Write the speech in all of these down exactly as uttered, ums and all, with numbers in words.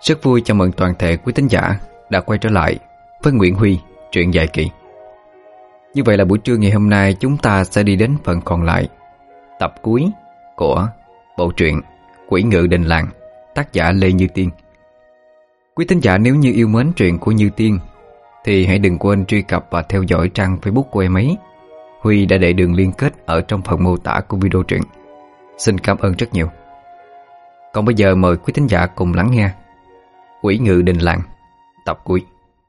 Rất vui chào mừng toàn thể quý thính giả đã quay trở lại với Nguyễn Huy truyện dài kỳ. Như vậy là buổi trưa ngày hôm nay chúng ta sẽ đi đến phần còn lại, tập cuối của bộ truyện Quỷ Ngự Đình Làng, tác giả Lê Như Tiên. Quý thính giả nếu như yêu mến truyện của Như Tiên thì hãy đừng quên truy cập và theo dõi trang Facebook của em ấy. Huy đã để đường liên kết ở trong phần mô tả của video truyện. Xin cảm ơn rất nhiều. Còn bây giờ mời quý thính giả cùng lắng nghe Quỷ Ngự Đình Làng, tập cuối.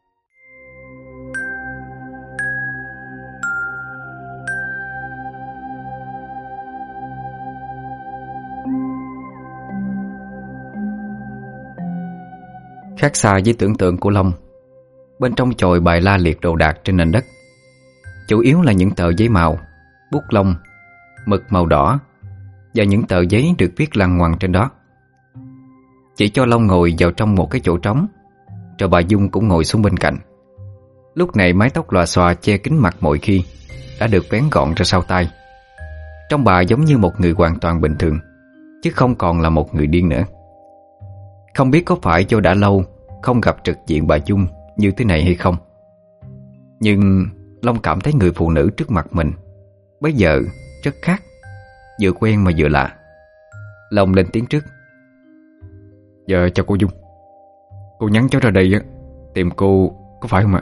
Khác xa với tưởng tượng của Long, bên trong chòi bày la liệt đồ đạc trên nền đất. Chủ yếu là những tờ giấy màu, bút lông, mực màu đỏ và những tờ giấy được viết lằng ngoằng trên đó. Chỉ cho Long ngồi vào trong một cái chỗ trống, rồi bà Dung cũng ngồi xuống bên cạnh. Lúc này mái tóc lòa xòa che kín mặt mọi khi đã được vén gọn ra sau tai. Trông bà giống như một người hoàn toàn bình thường, chứ không còn là một người điên nữa. Không biết có phải do đã lâu không gặp trực diện bà Dung như thế này hay không, nhưng Long cảm thấy người phụ nữ trước mặt mình bây giờ rất khác, vừa quen mà vừa lạ. Long lên tiếng trước: "Dạ chào cô Dung. Cô nhắn cháu ra đây á, tìm cô có phải không ạ?"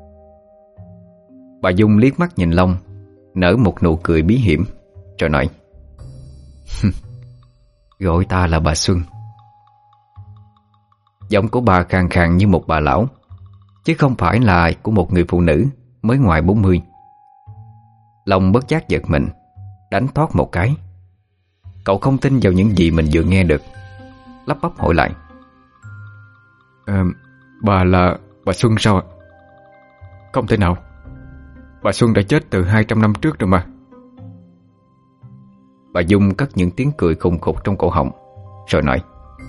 Bà Dung liếc mắt nhìn Long, nở một nụ cười bí hiểm, rồi nói: "Gọi ta là bà Xuân." Giọng của bà khàn khàn như một bà lão, chứ không phải là của một người phụ nữ mới ngoài bốn mươi. Long bất giác giật mình, đánh thoát một cái. Cậu không tin vào những gì mình vừa nghe được, lắp bắp hỏi lại: à, "Bà là bà Xuân sao ạ?" "Không thể nào, bà Xuân đã chết từ hai trăm năm trước rồi mà." Bà Dung cất những tiếng cười khùng khục trong cổ họng, rồi nói: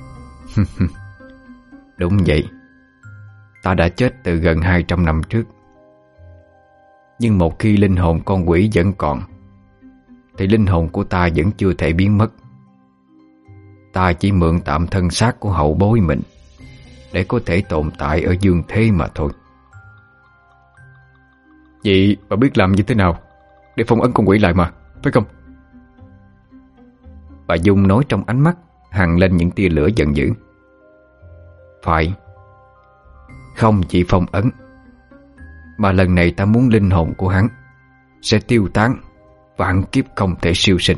"Đúng vậy, ta đã chết từ gần hai trăm năm trước. Nhưng một khi linh hồn con quỷ vẫn còn, thì linh hồn của ta vẫn chưa thể biến mất. Ta chỉ mượn tạm thân xác của hậu bối mình để có thể tồn tại ở dương thế mà thôi." "Vậy bà biết làm như thế nào để phong ấn con quỷ lại mà, phải không?" Bà Dung nói trong ánh mắt hằn lên những tia lửa giận dữ. "Phải, không chỉ phong ấn, mà lần này ta muốn linh hồn của hắn sẽ tiêu tán, vạn kiếp không thể siêu sinh."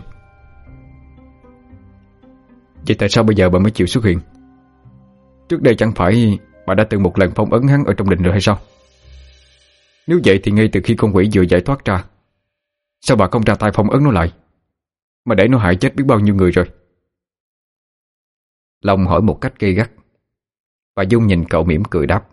"Vậy tại sao bây giờ bà mới chịu xuất hiện? Trước đây chẳng phải bà đã từng một lần phong ấn hắn ở trong đình rồi hay sao? Nếu vậy thì ngay từ khi con quỷ vừa giải thoát ra, sao bà không ra tay phong ấn nó lại, mà để nó hại chết biết bao nhiêu người rồi?" Long hỏi một cách gay gắt. Bà Dung nhìn cậu mỉm cười đáp: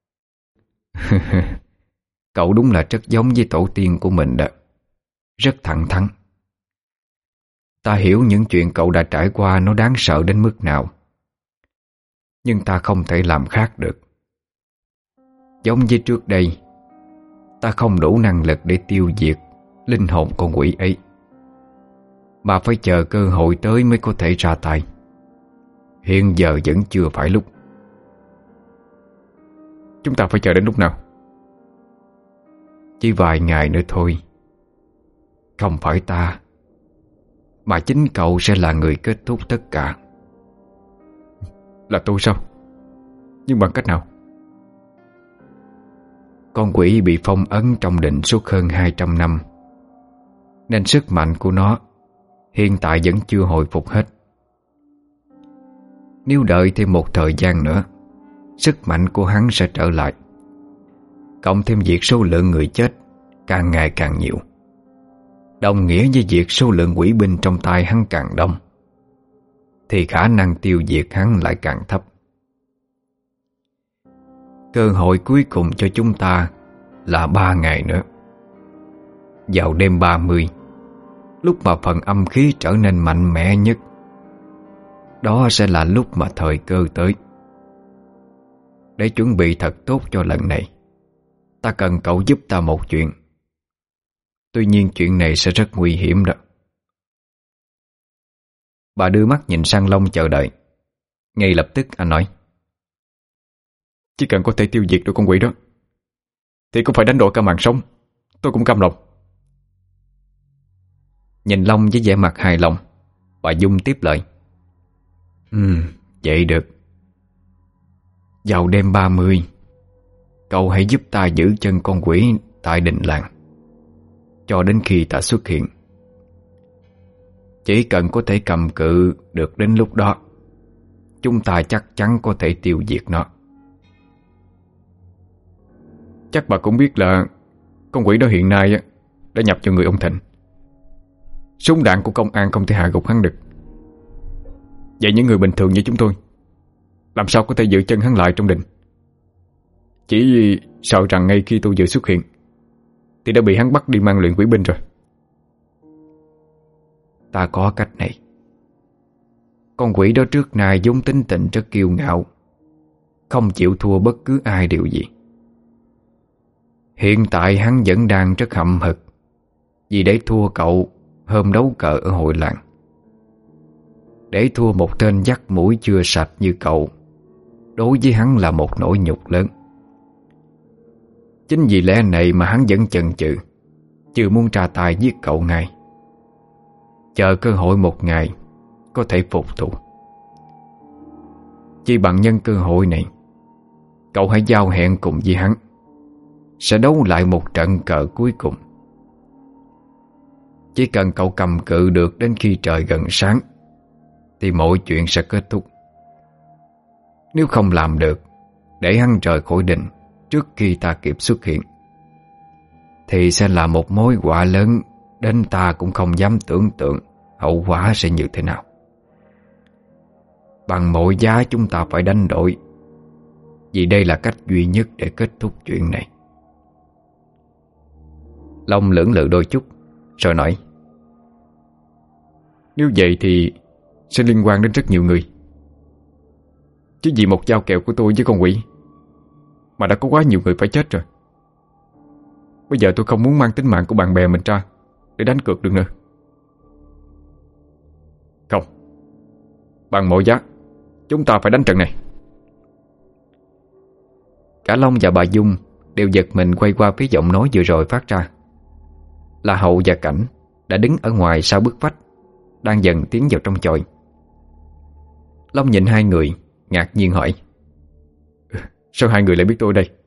"Cậu đúng là rất giống với tổ tiên của mình đó, rất thẳng thắn. Ta hiểu những chuyện cậu đã trải qua nó đáng sợ đến mức nào, nhưng ta không thể làm khác được. Giống như trước đây, ta không đủ năng lực để tiêu diệt linh hồn con quỷ ấy, mà phải chờ cơ hội tới mới có thể ra tay. Hiện giờ vẫn chưa phải lúc." "Chúng ta phải chờ đến lúc nào?" "Chỉ vài ngày nữa thôi. Không phải ta, mà chính cậu sẽ là người kết thúc tất cả." "Là tôi sao? Nhưng bằng cách nào?" "Con quỷ bị phong ấn trong định suốt hơn hai trăm năm, nên sức mạnh của nó hiện tại vẫn chưa hồi phục hết. Nếu đợi thêm một thời gian nữa, sức mạnh của hắn sẽ trở lại. Cộng thêm việc số lượng người chết càng ngày càng nhiều, đồng nghĩa với việc số lượng quỷ binh trong tay hắn càng đông, thì khả năng tiêu diệt hắn lại càng thấp. Cơ hội cuối cùng cho chúng ta là ba ngày nữa. Vào đêm ba mươi, lúc mà phần âm khí trở nên mạnh mẽ nhất, đó sẽ là lúc mà thời cơ tới. Để chuẩn bị thật tốt cho lần này, ta cần cậu giúp ta một chuyện. Tuy nhiên chuyện này sẽ rất nguy hiểm đó." Bà đưa mắt nhìn sang Long chờ đợi. Ngay lập tức anh nói: Chỉ cần có thể tiêu diệt được con quỷ đó thì cũng phải đánh đổi cả mạng sống, tôi cũng cam lòng. Nhìn Long với vẻ mặt hài lòng, bà Dung tiếp lời. Ừ, vậy được. Vào đêm ba mươi, cậu hãy giúp ta giữ chân con quỷ tại đình làng cho đến khi ta xuất hiện. Chỉ cần có thể cầm cự được đến lúc đó, chúng ta chắc chắn có thể tiêu diệt nó. Chắc bà cũng biết là con quỷ đó hiện nay đã nhập vào người ông Thịnh. Súng đạn của công an không thể hạ gục hắn được. Vậy những người bình thường như chúng tôi làm sao có thể giữ chân hắn lại trong đình? Chỉ sợ rằng ngay khi tôi vừa xuất hiện thì đã bị hắn bắt đi mang luyện quỷ binh rồi. Ta có cách này. Con quỷ đó trước nay vốn tính tình rất kiêu ngạo, không chịu thua bất cứ ai điều gì. Hiện tại hắn vẫn đang rất hậm hực vì để thua cậu hôm đấu cờ ở hội làng. Để thua một tên dắt mũi chưa sạch như cậu đối với hắn là một nỗi nhục lớn. Chính vì lẽ này mà hắn vẫn chần chừ, chưa muốn tra tay giết cậu ngay, chờ cơ hội một ngày có thể phục thù. Chỉ bằng nhân cơ hội này, cậu hãy giao hẹn cùng với hắn, sẽ đấu lại một trận cờ cuối cùng. Chỉ cần cậu cầm cự được đến khi trời gần sáng thì mọi chuyện sẽ kết thúc. Nếu không làm được, để hắn rời khỏi đình trước khi ta kịp xuất hiện, thì sẽ là một mối họa lớn đến ta cũng không dám tưởng tượng hậu quả sẽ như thế nào. Bằng mọi giá chúng ta phải đánh đổi, vì đây là cách duy nhất để kết thúc chuyện này. Long lưỡng lự đôi chút rồi nói. Nếu vậy thì sẽ liên quan đến rất nhiều người. Chứ vì một giao kèo của tôi với con quỷ mà đã có quá nhiều người phải chết rồi. Bây giờ tôi không muốn mang tính mạng của bạn bè mình ra để đánh cược được nữa. Không, bằng mọi giá chúng ta phải đánh trận này. Cả Long và bà Dung đều giật mình quay qua phía giọng nói vừa rồi phát ra. Là Hậu và Cảnh đã đứng ở ngoài sau bức vách, đang dần tiến vào trong chòi. Long nhìn hai người, ngạc nhiên hỏi. Sao hai người lại biết tôi đây?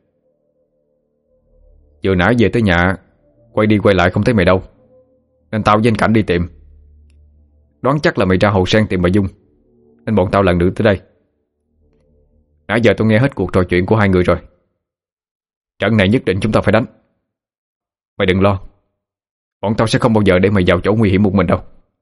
Vừa nãy về tới nhà, quay đi quay lại không thấy mày đâu, nên tao với anh Cảnh đi tìm. Đoán chắc là mày ra Hồ Sen tìm bà Dung, nên bọn tao lần nữa tới đây. Nãy giờ tôi nghe hết cuộc trò chuyện của hai người rồi. Trận này nhất định chúng ta phải đánh. Mày đừng lo, bọn tao sẽ không bao giờ để mày vào chỗ nguy hiểm một mình đâu.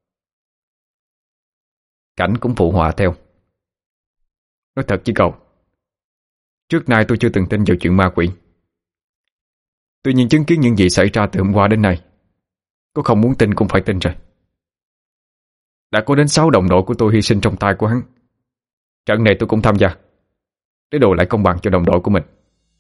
Cảnh cũng phụ họa theo. Nói thật với cậu, trước nay tôi chưa từng tin vào chuyện ma quỷ. Tuy nhiên chứng kiến những gì xảy ra từ hôm qua đến nay, có không muốn tin cũng phải tin rồi. Đã có đến sáu đồng đội của tôi hy sinh trong tay của hắn. Trận này tôi cũng tham gia để đòi lại công bằng cho đồng đội của mình.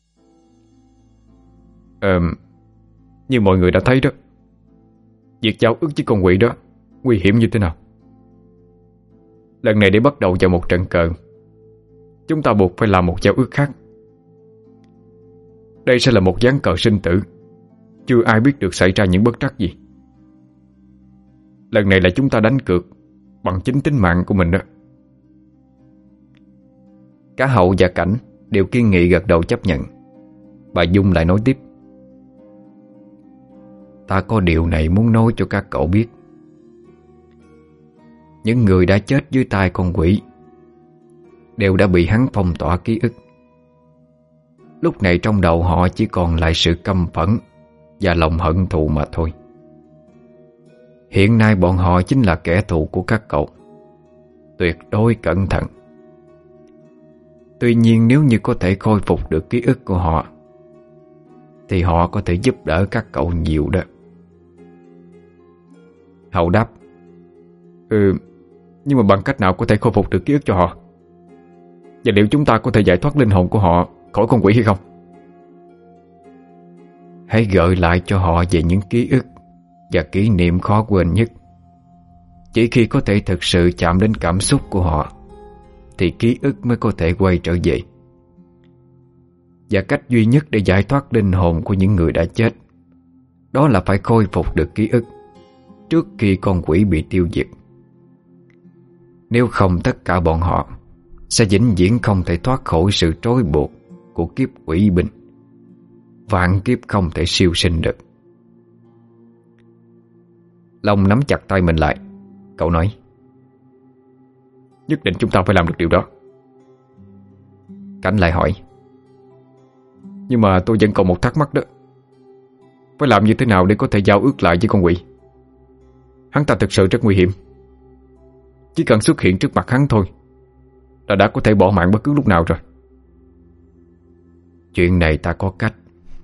Ờ, như mọi người đã thấy đó, việc giao ước với con quỷ đó nguy hiểm như thế nào. Lần này để bắt đầu vào một trận cờ, chúng ta buộc phải làm một giao ước khác. Đây sẽ là một ván cờ sinh tử, chưa ai biết được xảy ra những bất trắc gì. Lần này là chúng ta đánh cược bằng chính tính mạng của mình đó. Cả Hậu và Cảnh đều kiên nghị gật đầu chấp nhận. Bà Dung lại nói tiếp. Ta có điều này muốn nói cho các cậu biết. Những người đã chết dưới tay con quỷ đều đã bị hắn phong tỏa ký ức. Lúc này trong đầu họ chỉ còn lại sự căm phẫn và lòng hận thù mà thôi. Hiện nay bọn họ chính là kẻ thù của các cậu. Tuyệt đối cẩn thận. Tuy nhiên nếu như có thể khôi phục được ký ức của họ thì họ có thể giúp đỡ các cậu nhiều đó. Hậu đáp. Ừ, nhưng mà bằng cách nào có thể khôi phục được ký ức cho họ? Và liệu chúng ta có thể giải thoát linh hồn của họ khỏi con quỷ hay không? Hãy gợi lại cho họ về những ký ức và kỷ niệm khó quên nhất. Chỉ khi có thể thực sự chạm đến cảm xúc của họ thì ký ức mới có thể quay trở về. Và cách duy nhất để giải thoát linh hồn của những người đã chết, đó là phải khôi phục được ký ức trước khi con quỷ bị tiêu diệt. Nếu không, tất cả bọn họ sẽ vĩnh viễn không thể thoát khỏi sự trói buộc của kiếp quỷ binh, vạn kiếp không thể siêu sinh được. Long nắm chặt tay mình lại. Cậu nói: Nhất định chúng ta phải làm được điều đó. Cảnh lại hỏi: Nhưng mà tôi vẫn còn một thắc mắc đó. Phải làm như thế nào để có thể giao ước lại với con quỷ? Hắn ta thực sự rất nguy hiểm. Chỉ cần xuất hiện trước mặt hắn thôi là đã có thể bỏ mạng bất cứ lúc nào rồi. Chuyện này ta có cách.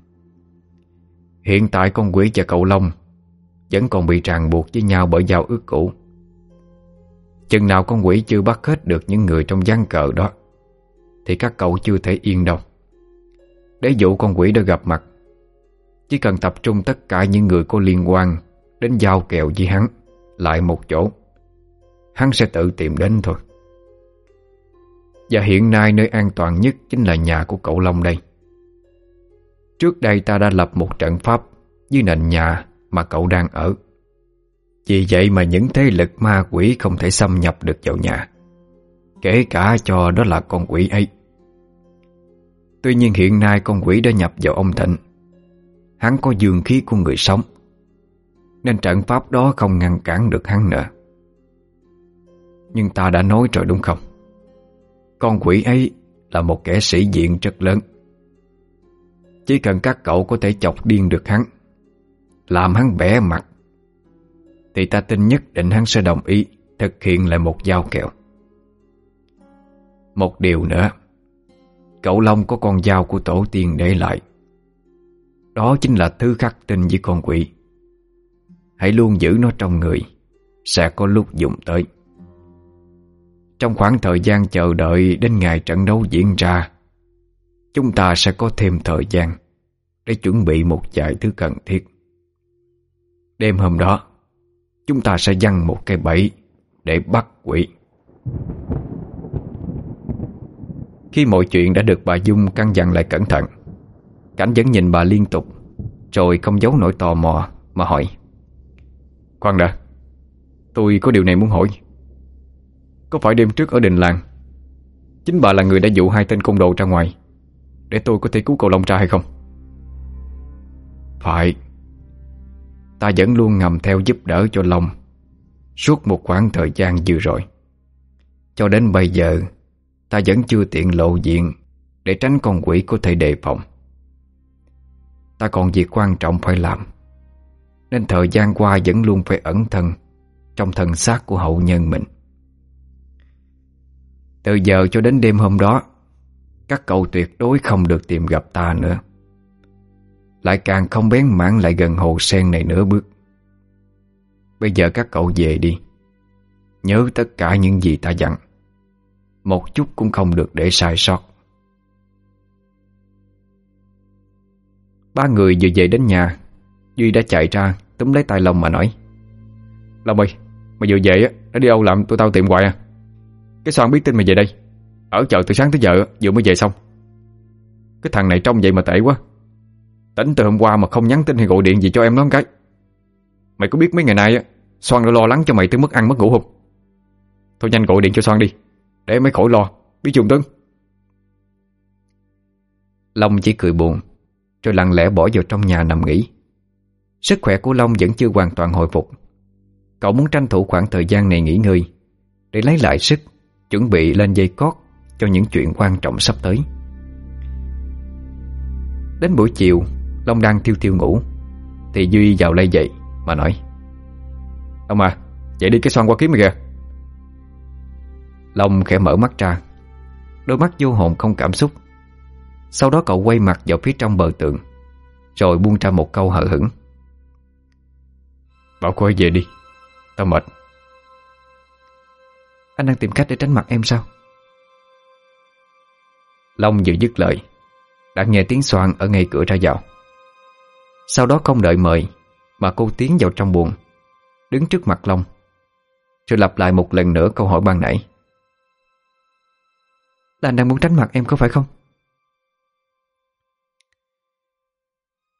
Hiện tại con quỷ và cậu Long vẫn còn bị ràng buộc với nhau bởi giao ước cũ. Chừng nào con quỷ chưa bắt hết được những người trong ván cờ đó thì các cậu chưa thể yên đâu. Để dụ con quỷ đã gặp mặt, chỉ cần tập trung tất cả những người có liên quan đến giao kèo với hắn lại một chỗ, hắn sẽ tự tìm đến thôi. Và hiện nay nơi an toàn nhất chính là nhà của cậu Long đây. Trước đây ta đã lập một trận pháp dưới nền nhà mà cậu đang ở. Vì vậy mà những thế lực ma quỷ không thể xâm nhập được vào nhà, kể cả cho đó là con quỷ ấy. Tuy nhiên hiện nay con quỷ đã nhập vào ông Thịnh. Hắn có dương khí của người sống, nên trận pháp đó không ngăn cản được hắn nữa. Nhưng ta đã nói rồi đúng không? Con quỷ ấy là một kẻ sĩ diện rất lớn. Chỉ cần các cậu có thể chọc điên được hắn, làm hắn bẽ mặt, thì ta tin nhất định hắn sẽ đồng ý thực hiện lại một giao kèo. Một điều nữa, cậu Long có con dao của tổ tiên để lại. Đó chính là thứ khắc tinh với con quỷ. Hãy luôn giữ nó trong người, sẽ có lúc dùng tới. Trong khoảng thời gian chờ đợi đến ngày trận đấu diễn ra, chúng ta sẽ có thêm thời gian để chuẩn bị một vài thứ cần thiết. Đêm hôm đó, chúng ta sẽ giăng một cái bẫy để bắt quỷ. Khi mọi chuyện đã được bà Dung căn dặn lại cẩn thận, Cảnh vẫn nhìn bà liên tục, rồi không giấu nỗi tò mò mà hỏi: Khoan đã, tôi có điều này muốn hỏi. Có phải đêm trước ở đình làng chính bà là người đã dụ hai tên côn đồ ra ngoài để tôi có thể cứu cậu Long ra hay không? Phải. Ta vẫn luôn ngầm theo giúp đỡ cho Long suốt một khoảng thời gian vừa rồi. Cho đến bây giờ ta vẫn chưa tiện lộ diện để tránh con quỷ có thể đề phòng. Ta còn việc quan trọng phải làm, nên thời gian qua vẫn luôn phải ẩn thân trong thân xác của hậu nhân mình. Từ giờ cho đến đêm hôm đó, các cậu tuyệt đối không được tìm gặp ta nữa. Lại càng không bén mảng lại gần hồ sen này nửa bước. Bây giờ các cậu về đi. Nhớ tất cả những gì ta dặn, một chút cũng không được để sai sót. Ba người vừa về đến nhà, Duy đã chạy ra túm lấy tay Long mà nói: Long ơi, mày vừa về á, nó đi đâu làm tụi tao tìm hoài à? Cái Soan biết tin mày về đây, ở chợ từ sáng tới giờ vừa mới về xong. Cái thằng này trông vậy mà tệ quá. Tỉnh từ hôm qua mà không nhắn tin hay gọi điện gì cho em nó một cái. Mày có biết mấy ngày nay á, Soan đã lo lắng cho mày tới mất ăn mất ngủ không? Thôi nhanh gọi điện cho Soan đi, để mấy khỏi lo, biết chưa Tuấn? Long chỉ cười buồn, rồi lặng lẽ bỏ vào trong nhà nằm nghỉ. Sức khỏe của Long vẫn chưa hoàn toàn hồi phục. Cậu muốn tranh thủ khoảng thời gian này nghỉ ngơi để lấy lại sức, chuẩn bị lên dây cót cho những chuyện quan trọng sắp tới. Đến buổi chiều, Long đang thiêu thiêu ngủ thì Duy vào lay dậy mà nói: Ông à, dậy đi, cái Soan qua kiếm mày kìa. Long khẽ mở mắt ra, đôi mắt vô hồn không cảm xúc. Sau đó cậu quay mặt vào phía trong bờ tường, rồi buông ra một câu hờ hững: Bảo cô ấy về đi, tao mệt. Anh đang tìm cách để tránh mặt em sao? Long vừa dứt lời đã nghe tiếng Soan ở ngay cửa ra vào. Sau đó không đợi mời mà cô tiến vào trong buồng, đứng trước mặt Long, rồi lặp lại một lần nữa câu hỏi ban nãy: Là anh đang muốn tránh mặt em có phải không?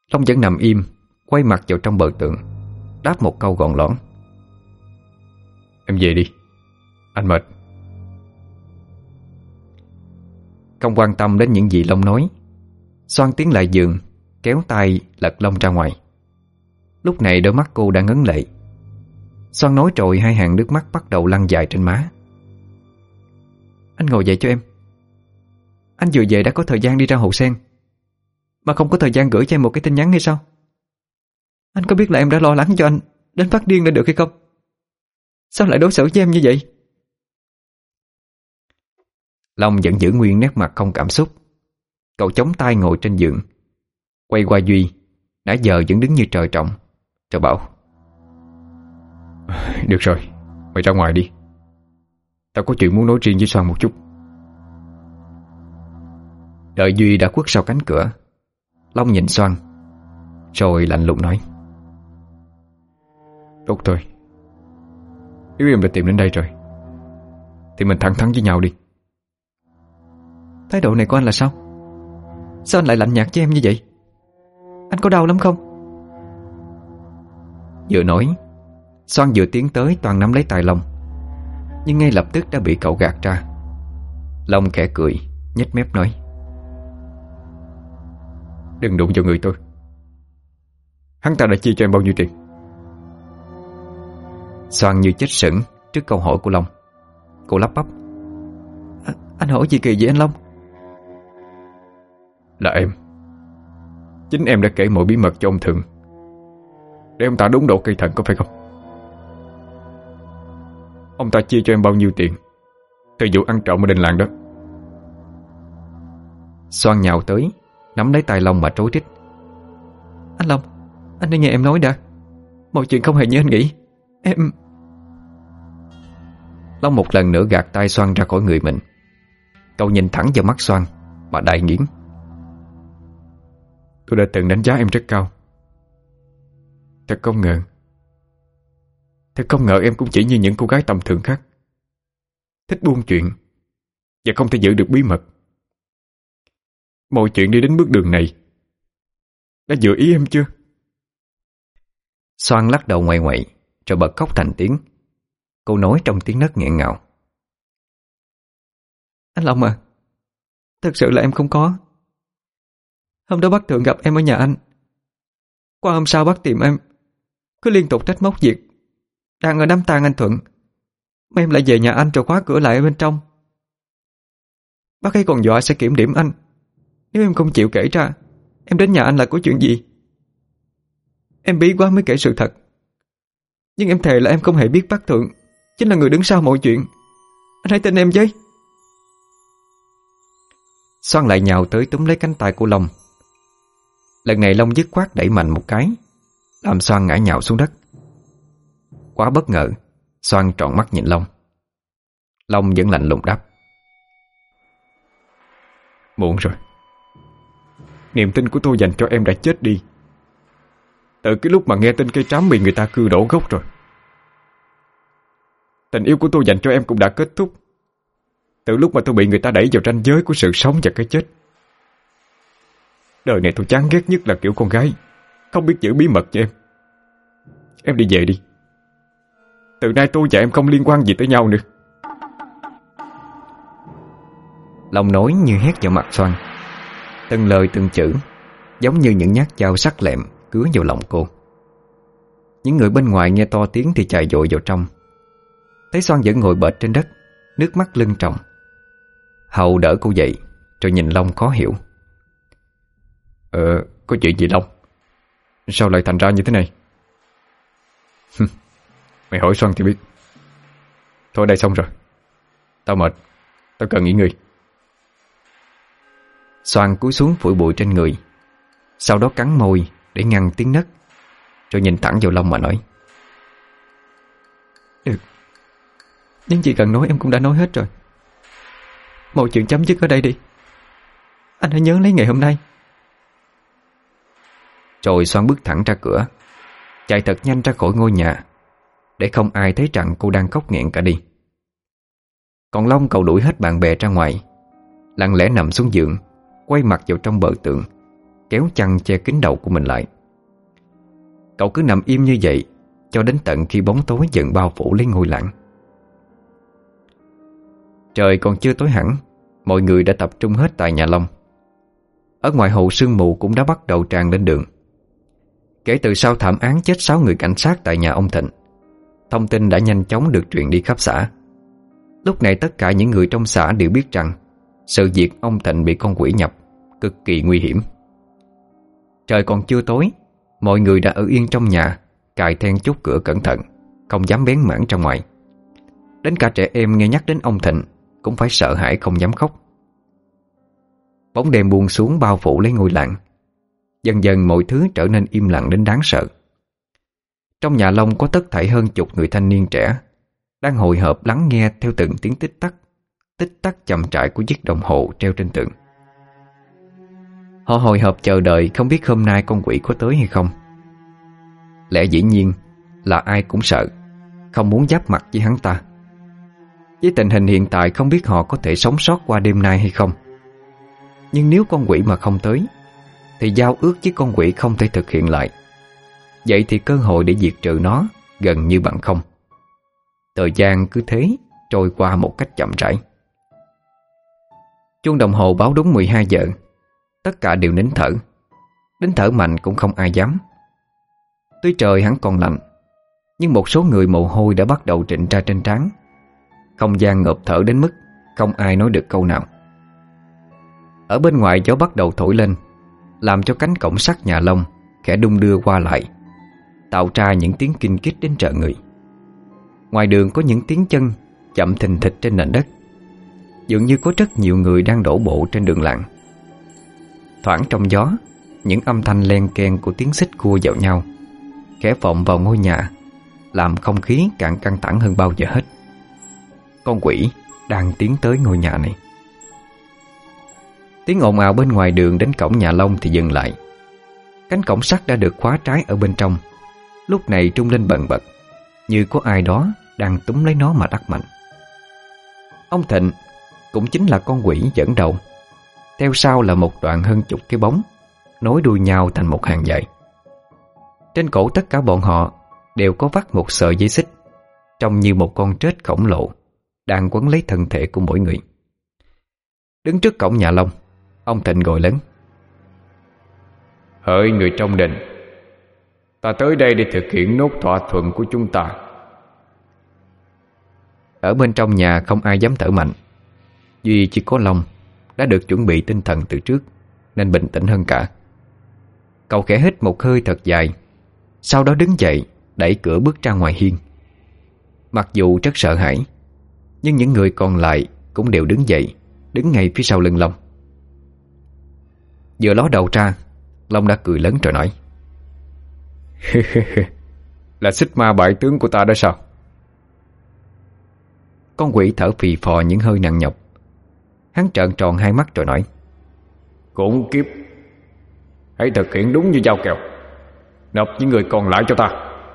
Long vẫn nằm im, quay mặt vào trong bờ tường, đáp một câu gọn lõn: Em về đi, anh mệt. Không quan tâm đến những gì Long nói, Xoan tiến lại giường, kéo tay lật Long ra ngoài. Lúc này đôi mắt cô đã ngấn lệ. Xoan nói rồi hai hàng nước mắt bắt đầu lăn dài trên má. Anh ngồi dậy cho em. Anh vừa về đã có thời gian đi ra Hồ Sen, mà không có thời gian gửi cho em một cái tin nhắn hay sao? Anh có biết là em đã lo lắng cho anh đến phát điên lên được hay không? Sao lại đối xử với em như vậy? Long vẫn giữ nguyên nét mặt không cảm xúc. Cậu chống tay ngồi trên giường, quay qua Duy, nãy giờ vẫn đứng như trời trồng, rồi bảo: Được rồi, mày ra ngoài đi. Tao có chuyện muốn nói riêng với Xoan một chút. Đợi Duy đã khuất sau cánh cửa, Long nhìn Xoan, rồi lạnh lùng nói: Tốt thôi, nếu em đã tìm đến đây rồi thì mình thẳng thắn với nhau đi. Thái độ này của anh là sao? Sao anh lại lạnh nhạt với em như vậy? Anh có đau lắm không? Vừa nói, Xoan vừa tiến tới toàn nắm lấy tay Long, nhưng ngay lập tức đã bị cậu gạt ra. Long khẽ cười, nhếch mép nói: Đừng đụng vào người tôi. Hắn ta đã chia cho em bao nhiêu tiền? Xoan như chết sững trước câu hỏi của Long. Cô lắp bắp: à, Anh hỏi gì kỳ vậy anh Long? Là em. Chính em đã kể mọi bí mật cho ông Thượng, để ông ta đúng độ cây thần, có phải không? Ông ta chia cho em bao nhiêu tiền từ vụ ăn trộm ở đình làng đó? Xoan nhào tới, nắm lấy tay Long mà trối trích: Anh Long, anh nên nghe em nói đã. Mọi chuyện không hề như anh nghĩ. Em... Long một lần nữa gạt tay Xoan ra khỏi người mình. Cậu nhìn thẳng vào mắt Xoan mà đại nghiến: Tôi đã từng đánh giá em rất cao. Thật không ngờ Thật không ngờ em cũng chỉ như những cô gái tầm thường khác, thích buôn chuyện và không thể giữ được bí mật. Mọi chuyện đi đến bước đường này đã vừa ý em chưa? Xoan lắc đầu ngoại ngoại, rồi bật khóc thành tiếng. Cô nói trong tiếng nấc nghẹn ngào: Anh Long à, thật sự là em không có. Hôm đó bác Thượng gặp em ở nhà anh. Qua hôm sau bác tìm em, cứ liên tục trách móc việc đang ở đám tang anh Thuận, mà em lại về nhà anh rồi khóa cửa lại ở bên trong. Bác ấy còn dọa sẽ kiểm điểm anh nếu em không chịu kể ra em đến nhà anh là có chuyện gì. Em bí quá mới kể sự thật, nhưng em thề là em không hề biết bác Thượng chính là người đứng sau mọi chuyện. Anh hãy tin em với. Xoan lại nhào tới túm lấy cánh tay của Long. Lần này Long dứt khoát đẩy mạnh một cái, làm Xoan ngã nhào xuống đất. Quá bất ngờ, Xoan tròn mắt nhìn Long. Long vẫn lạnh lùng đáp: Muộn rồi. Niềm tin của tôi dành cho em đã chết đi từ cái lúc mà nghe tin cây trám bị người ta cưa đổ gốc rồi. Tình yêu của tôi dành cho em cũng đã kết thúc từ lúc mà tôi bị người ta đẩy vào ranh giới của sự sống và cái chết. Đời này tôi chán ghét nhất là kiểu con gái không biết giữ bí mật cho em. Em đi về đi. Từ nay tôi và em không liên quan gì tới nhau nữa. Long nói như hét vào mặt Xoan, từng lời từng chữ giống như những nhát dao sắc lẹm cứa vào lòng cô. Những người bên ngoài nghe to tiếng thì chạy vội vào trong. Thấy Xoan vẫn ngồi bệt trên đất, nước mắt lưng tròng. Hậu đỡ cô dậy, rồi nhìn Long khó hiểu: Ờ, có chuyện gì Long? Sao lại thành ra như thế này? Mày hỏi Xoan thì biết. Thôi đây xong rồi. Tao mệt, tao cần nghỉ ngơi. Xoan cúi xuống phủi bụi trên người, sau đó cắn môi để ngăn tiếng nấc, rồi nhìn thẳng vào Long mà nói: Được, những gì cần nói em cũng đã nói hết rồi. Mọi chuyện chấm dứt ở đây đi. Anh hãy nhớ lấy ngày hôm nay. Rồi Xoan bước thẳng ra cửa, chạy thật nhanh ra khỏi ngôi nhà, để không ai thấy rằng cô đang khóc nghẹn cả đi. Còn Long cậu đuổi hết bạn bè ra ngoài, lặng lẽ nằm xuống giường, quay mặt vào trong bờ tường, kéo chăn che kín đầu của mình lại. Cậu cứ nằm im như vậy cho đến tận khi bóng tối dần bao phủ lấy ngôi làng. Trời còn chưa tối hẳn, mọi người đã tập trung hết tại nhà Long. Ở ngoài hồ sương mù cũng đã bắt đầu tràn lên đường. Kể từ sau thảm án chết sáu người cảnh sát tại nhà ông Thịnh, thông tin đã nhanh chóng được truyền đi khắp xã. Lúc này tất cả những người trong xã đều biết rằng sự việc ông Thịnh bị con quỷ nhập cực kỳ nguy hiểm. Trời còn chưa tối, mọi người đã ở yên trong nhà, cài then chốt cửa cẩn thận, không dám bén mảng ra ngoài. Đến cả trẻ em nghe nhắc đến ông Thịnh cũng phải sợ hãi không dám khóc. Bóng đêm buông xuống bao phủ lấy ngôi làng. Dần dần mọi thứ trở nên im lặng đến đáng sợ. Trong nhà Long có tất thảy hơn chục người thanh niên trẻ đang hồi hộp lắng nghe theo từng tiếng tích tắc, tích tắc chậm rãi của chiếc đồng hồ treo trên tường. Họ hồi hộp chờ đợi không biết hôm nay con quỷ có tới hay không. Lẽ dĩ nhiên là ai cũng sợ, không muốn giáp mặt với hắn ta. Với tình hình hiện tại không biết họ có thể sống sót qua đêm nay hay không. Nhưng nếu con quỷ mà không tới thì giao ước với con quỷ không thể thực hiện lại. Vậy thì cơ hội để diệt trừ nó gần như bằng không. Thời gian cứ thế trôi qua một cách chậm rãi. Chuông đồng hồ báo đúng mười hai giờ. Tất cả đều nín thở. Đến thở mạnh cũng không ai dám. Tuy trời hắn còn lạnh, nhưng một số người mồ hôi đã bắt đầu trịnh ra trên trán. Không gian ngộp thở đến mức không ai nói được câu nào. Ở bên ngoài gió bắt đầu thổi lên, làm cho cánh cổng sắt nhà Long khẽ đung đưa qua lại, tạo ra những tiếng kinh kít đến rợn người. Ngoài đường có những tiếng chân chậm thình thịch trên nền đất, dường như có rất nhiều người đang đổ bộ trên đường làng. Thoảng trong gió, những âm thanh len keng của tiếng xích cua vào nhau khẽ vọng vào ngôi nhà, làm không khí càng căng thẳng hơn bao giờ hết. Con quỷ đang tiến tới ngôi nhà này. Tiếng ồn ào bên ngoài đường đến cổng nhà Long thì dừng lại. Cánh cổng sắt đã được khóa trái ở bên trong, lúc này trung lên bần bật, như có ai đó đang túm lấy nó mà đắc mạnh. Ông Thịnh cũng chính là con quỷ dẫn đầu. Theo sau là một đoạn hơn chục cái bóng nối đuôi nhau thành một hàng dài. Trên cổ tất cả bọn họ đều có vắt một sợi dây xích, trông như một con trết khổng lồ đang quấn lấy thân thể của mỗi người. Đứng trước cổng nhà Long, ông Thịnh gọi lớn: "Hỡi người trong đình, ta tới đây để thực hiện nốt thỏa thuận của chúng ta." Ở bên trong nhà không ai dám thở mạnh. Duy chỉ có Long đã được chuẩn bị tinh thần từ trước nên bình tĩnh hơn cả. Cậu khẽ hít một hơi thật dài, sau đó đứng dậy đẩy cửa bước ra ngoài hiên. Mặc dù rất sợ hãi, nhưng những người còn lại cũng đều đứng dậy, đứng ngay phía sau lưng Long. Vừa ló đầu ra, Long đã cười lớn rồi nói: "Là xích ma bại tướng của ta đó sao?" Con quỷ thở phì phò những hơi nặng nhọc. Hắn trợn tròn hai mắt rồi nói: "Cũng kiếp, hãy thực hiện đúng như giao kèo, nộp những người còn lại cho ta."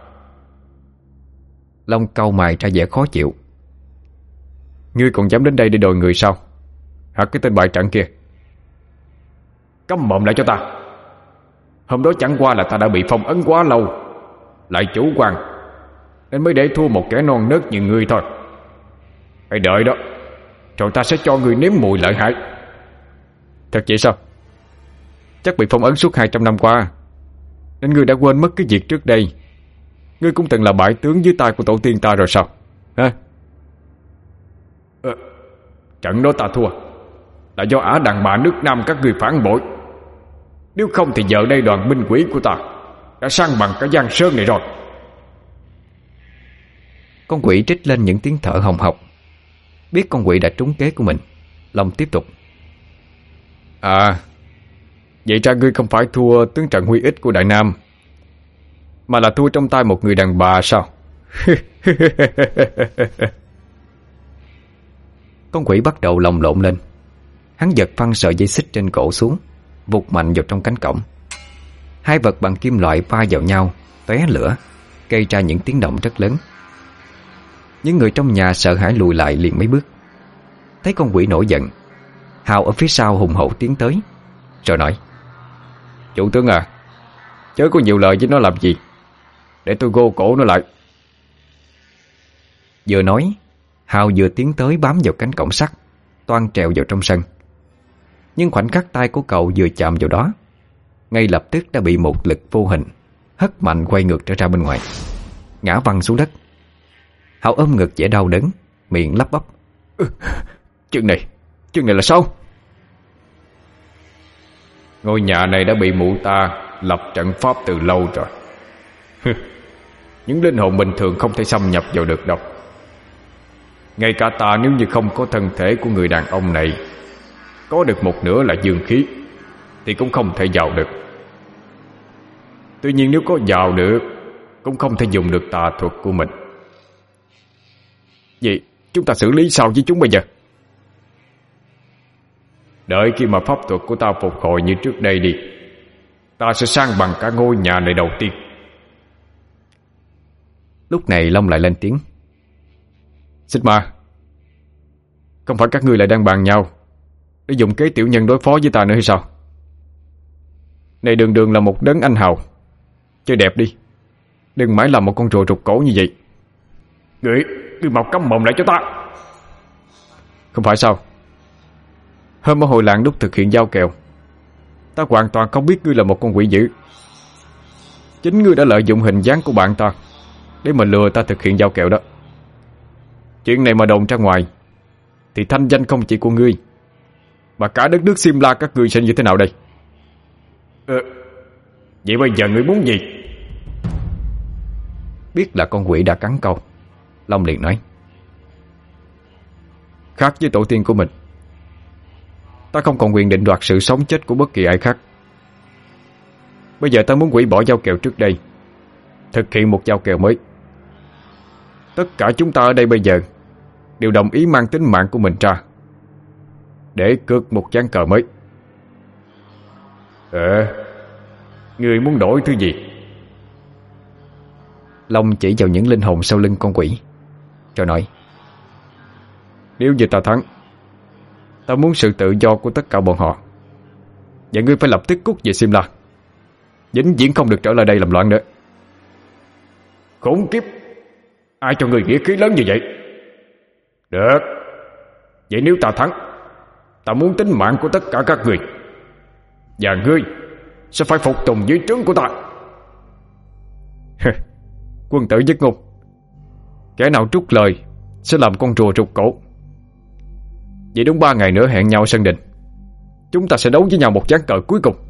Long cau mày ra vẻ khó chịu: "Ngươi còn dám đến đây để đòi người sao? Hả cái tên bại trận kia? Câm mồm lại cho ta. Hôm đó chẳng qua là ta đã bị phong ấn quá lâu, lại chủ quan, nên mới để thua một kẻ non nớt như ngươi thôi. Hãy đợi đó, rồi ta sẽ cho ngươi nếm mùi lợi hại." "Thật vậy sao? Chắc bị phong ấn suốt hai trăm năm qua, nên ngươi đã quên mất cái việc trước đây ngươi cũng từng là bại tướng dưới tay của tổ tiên ta rồi sao? Hả?" Ờ, trận đó ta thua là do ả đàn bà nước Nam các ngươi phản bội. Nếu không thì giờ đây đoàn binh quỷ của ta đã san bằng cả Giang Sơn này rồi. Con quỷ trích lên những tiếng thở hồng hộc. Biết con quỷ đã trúng kế của mình, Long tiếp tục: "À, vậy ra ngươi không phải thua tướng trận Huy Ích của Đại Nam, mà là thua trong tay một người đàn bà sao?" Con quỷ bắt đầu lồng lộn lên. Hắn giật phăng sợi dây xích trên cổ xuống, vụt mạnh vào trong cánh cổng. Hai vật bằng kim loại va vào nhau, tóe lửa, gây ra những tiếng động rất lớn. Những người trong nhà sợ hãi lùi lại liền mấy bước. Thấy con quỷ nổi giận, Hào ở phía sau hùng hổ tiến tới, rồi nói: Chủ tướng à, chớ có nhiều lời với nó làm gì, để tôi gô cổ nó lại. Vừa nói, Hào vừa tiến tới bám vào cánh cổng sắt, toan trèo vào trong sân. Nhưng khoảnh khắc tay của cậu vừa chạm vào đó, ngay lập tức đã bị một lực vô hình hất mạnh quay ngược trở ra bên ngoài, ngã văng xuống đất. Hào ôm ngực vẻ đau đớn, miệng lắp bắp: ừ, Chuyện này, chuyện này là sao? Ngôi nhà này đã bị mụ ta lập trận pháp từ lâu rồi. Những linh hồn bình thường không thể xâm nhập vào được đâu. Ngay cả ta nếu như không có thân thể của người đàn ông này, có được một nửa là dương khí, thì cũng không thể vào được. Tuy nhiên nếu có vào được, cũng không thể dùng được tà thuật của mình. Vậy chúng ta xử lý sao với chúng bây giờ? Đợi khi mà pháp thuật của ta phục hồi như trước đây đi, ta sẽ sang bằng cả ngôi nhà này đầu tiên. Lúc này Long lại lên tiếng: Sigma, không phải các ngươi lại đang bàn nhau để dùng kế tiểu nhân đối phó với ta nữa hay sao? Này đường đường là một đấng anh hào, chơi đẹp đi, đừng mãi làm một con rùa rụt cổ như vậy. Ngươi, ngươi mau câm mồm lại cho ta. Không phải sao? Hôm ở hội làng lúc thực hiện giao kèo, ta hoàn toàn không biết ngươi là một con quỷ dữ. Chính ngươi đã lợi dụng hình dáng của bạn ta để mà lừa ta thực hiện giao kèo đó. Chuyện này mà đồn ra ngoài thì thanh danh không chỉ của ngươi, mà cả đất nước Simla các ngươi sẽ như thế nào đây? Ờ, vậy bây giờ ngươi muốn gì? Biết là con quỷ đã cắn câu, Long liền nói: Khác với tổ tiên của mình, ta không còn quyền định đoạt sự sống chết của bất kỳ ai khác. Bây giờ ta muốn hủy bỏ giao kèo trước đây, thực hiện một giao kèo mới. Tất cả chúng ta ở đây bây giờ đều đồng ý mang tính mạng của mình ra để cược một ván cờ mới. Ờ, ngươi muốn đổi thứ gì? Long chỉ vào những linh hồn sau lưng con quỷ, rồi nói: Nếu như ta thắng, ta muốn sự tự do của tất cả bọn họ, và ngươi phải lập tức cút về Simla, vĩnh viễn không được trở lại đây làm loạn nữa. Khốn kiếp, ai cho ngươi nghĩa khí lớn như vậy? Được, vậy nếu ta thắng, ta muốn tính mạng của tất cả các người, và ngươi sẽ phải phục tùng dưới trướng của ta. Quân tử nhất ngôn, kẻ nào trút lời sẽ làm con rùa rụt cổ. Vậy đúng ba ngày nữa hẹn nhau sân đình, chúng ta sẽ đấu với nhau một ván cờ cuối cùng.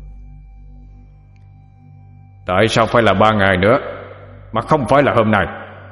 Tại sao phải là ba ngày nữa mà không phải là hôm nay?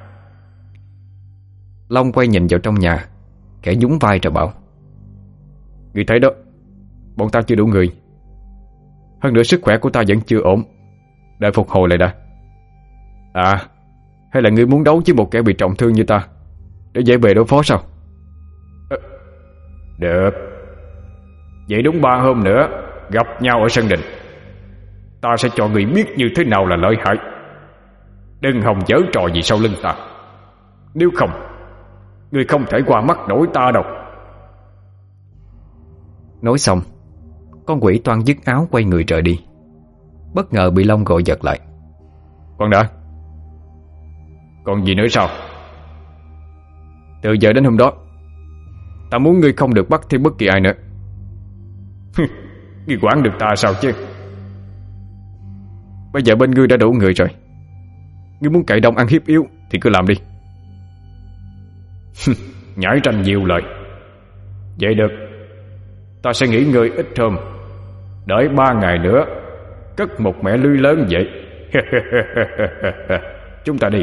Long quay nhìn vào trong nhà, kẻ nhún vai rồi bảo: Ngươi thấy đó, bọn ta chưa đủ người. Hơn nữa sức khỏe của ta vẫn chưa ổn, đợi phục hồi lại đã. À, hay là ngươi muốn đấu với một kẻ bị trọng thương như ta để dễ bề đối phó sao? À, được. Vậy đúng ba hôm nữa gặp nhau ở sân đình, ta sẽ cho ngươi biết như thế nào là lợi hại. Đừng hòng giở trò gì sau lưng ta, nếu không ngươi không thể qua mắt nổi ta đâu. Nói xong, con quỷ toan dứt áo quay người rời đi, bất ngờ bị Long gọi giật lại. Con đã. Còn gì nữa sao? Từ giờ đến hôm đó, ta muốn ngươi không được bắt thêm bất kỳ ai nữa. Ngươi quản được ta sao chứ? Bây giờ bên ngươi đã đủ người rồi, ngươi muốn cậy đông ăn hiếp yếu thì cứ làm đi. Nhảy ranh nhiều lời. Vậy được, ta sẽ nghỉ ngơi ít hôm, đợi ba ngày nữa cất một mẻ lưới lớn vậy. Chúng ta đi.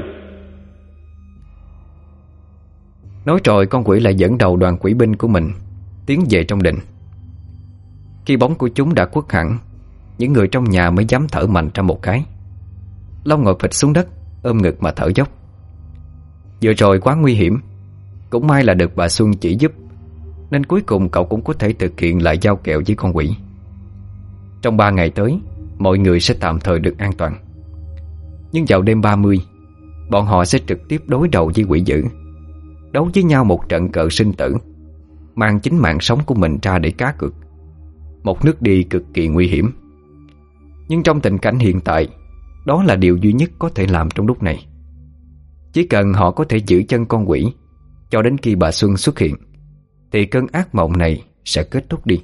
Nói rồi con quỷ lại dẫn đầu đoàn quỷ binh của mình tiến về trong đình. Khi bóng của chúng đã khuất hẳn, những người trong nhà mới dám thở mạnh ra một cái. Long ngồi phịch xuống đất, ôm ngực mà thở dốc. Vừa rồi quá nguy hiểm, cũng may là được bà Xuân chỉ giúp, nên cuối cùng cậu cũng có thể thực hiện lại giao kèo với con quỷ. Trong ba ngày tới, mọi người sẽ tạm thời được an toàn. Nhưng vào đêm ba mươi, bọn họ sẽ trực tiếp đối đầu với quỷ dữ, đấu với nhau một trận cờ sinh tử, mang chính mạng sống của mình ra để cá cược. Một nước đi cực kỳ nguy hiểm. Nhưng trong tình cảnh hiện tại, đó là điều duy nhất có thể làm trong lúc này. Chỉ cần họ có thể giữ chân con quỷ cho đến khi bà Xuân xuất hiện, thì cơn ác mộng này sẽ kết thúc đi.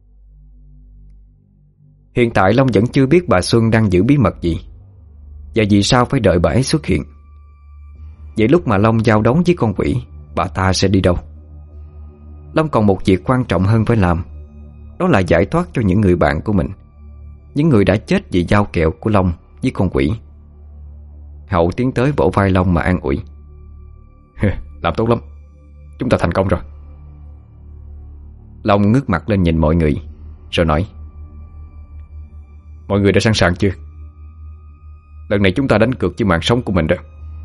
Hiện tại Long vẫn chưa biết bà Xuân đang giữ bí mật gì, và vì sao phải đợi bà ấy xuất hiện. Vậy lúc mà Long giao đấu với con quỷ, bà ta sẽ đi đâu? Long còn một việc quan trọng hơn phải làm, đó là giải thoát cho những người bạn của mình, những người đã chết vì giao kèo của Long với con quỷ. Hậu tiến tới vỗ vai Long mà an ủi. Làm tốt lắm, chúng ta thành công rồi. Long ngước mặt lên nhìn mọi người rồi nói: Mọi người đã sẵn sàng chưa? Lần này chúng ta đánh cược với mạng sống của mình rồi.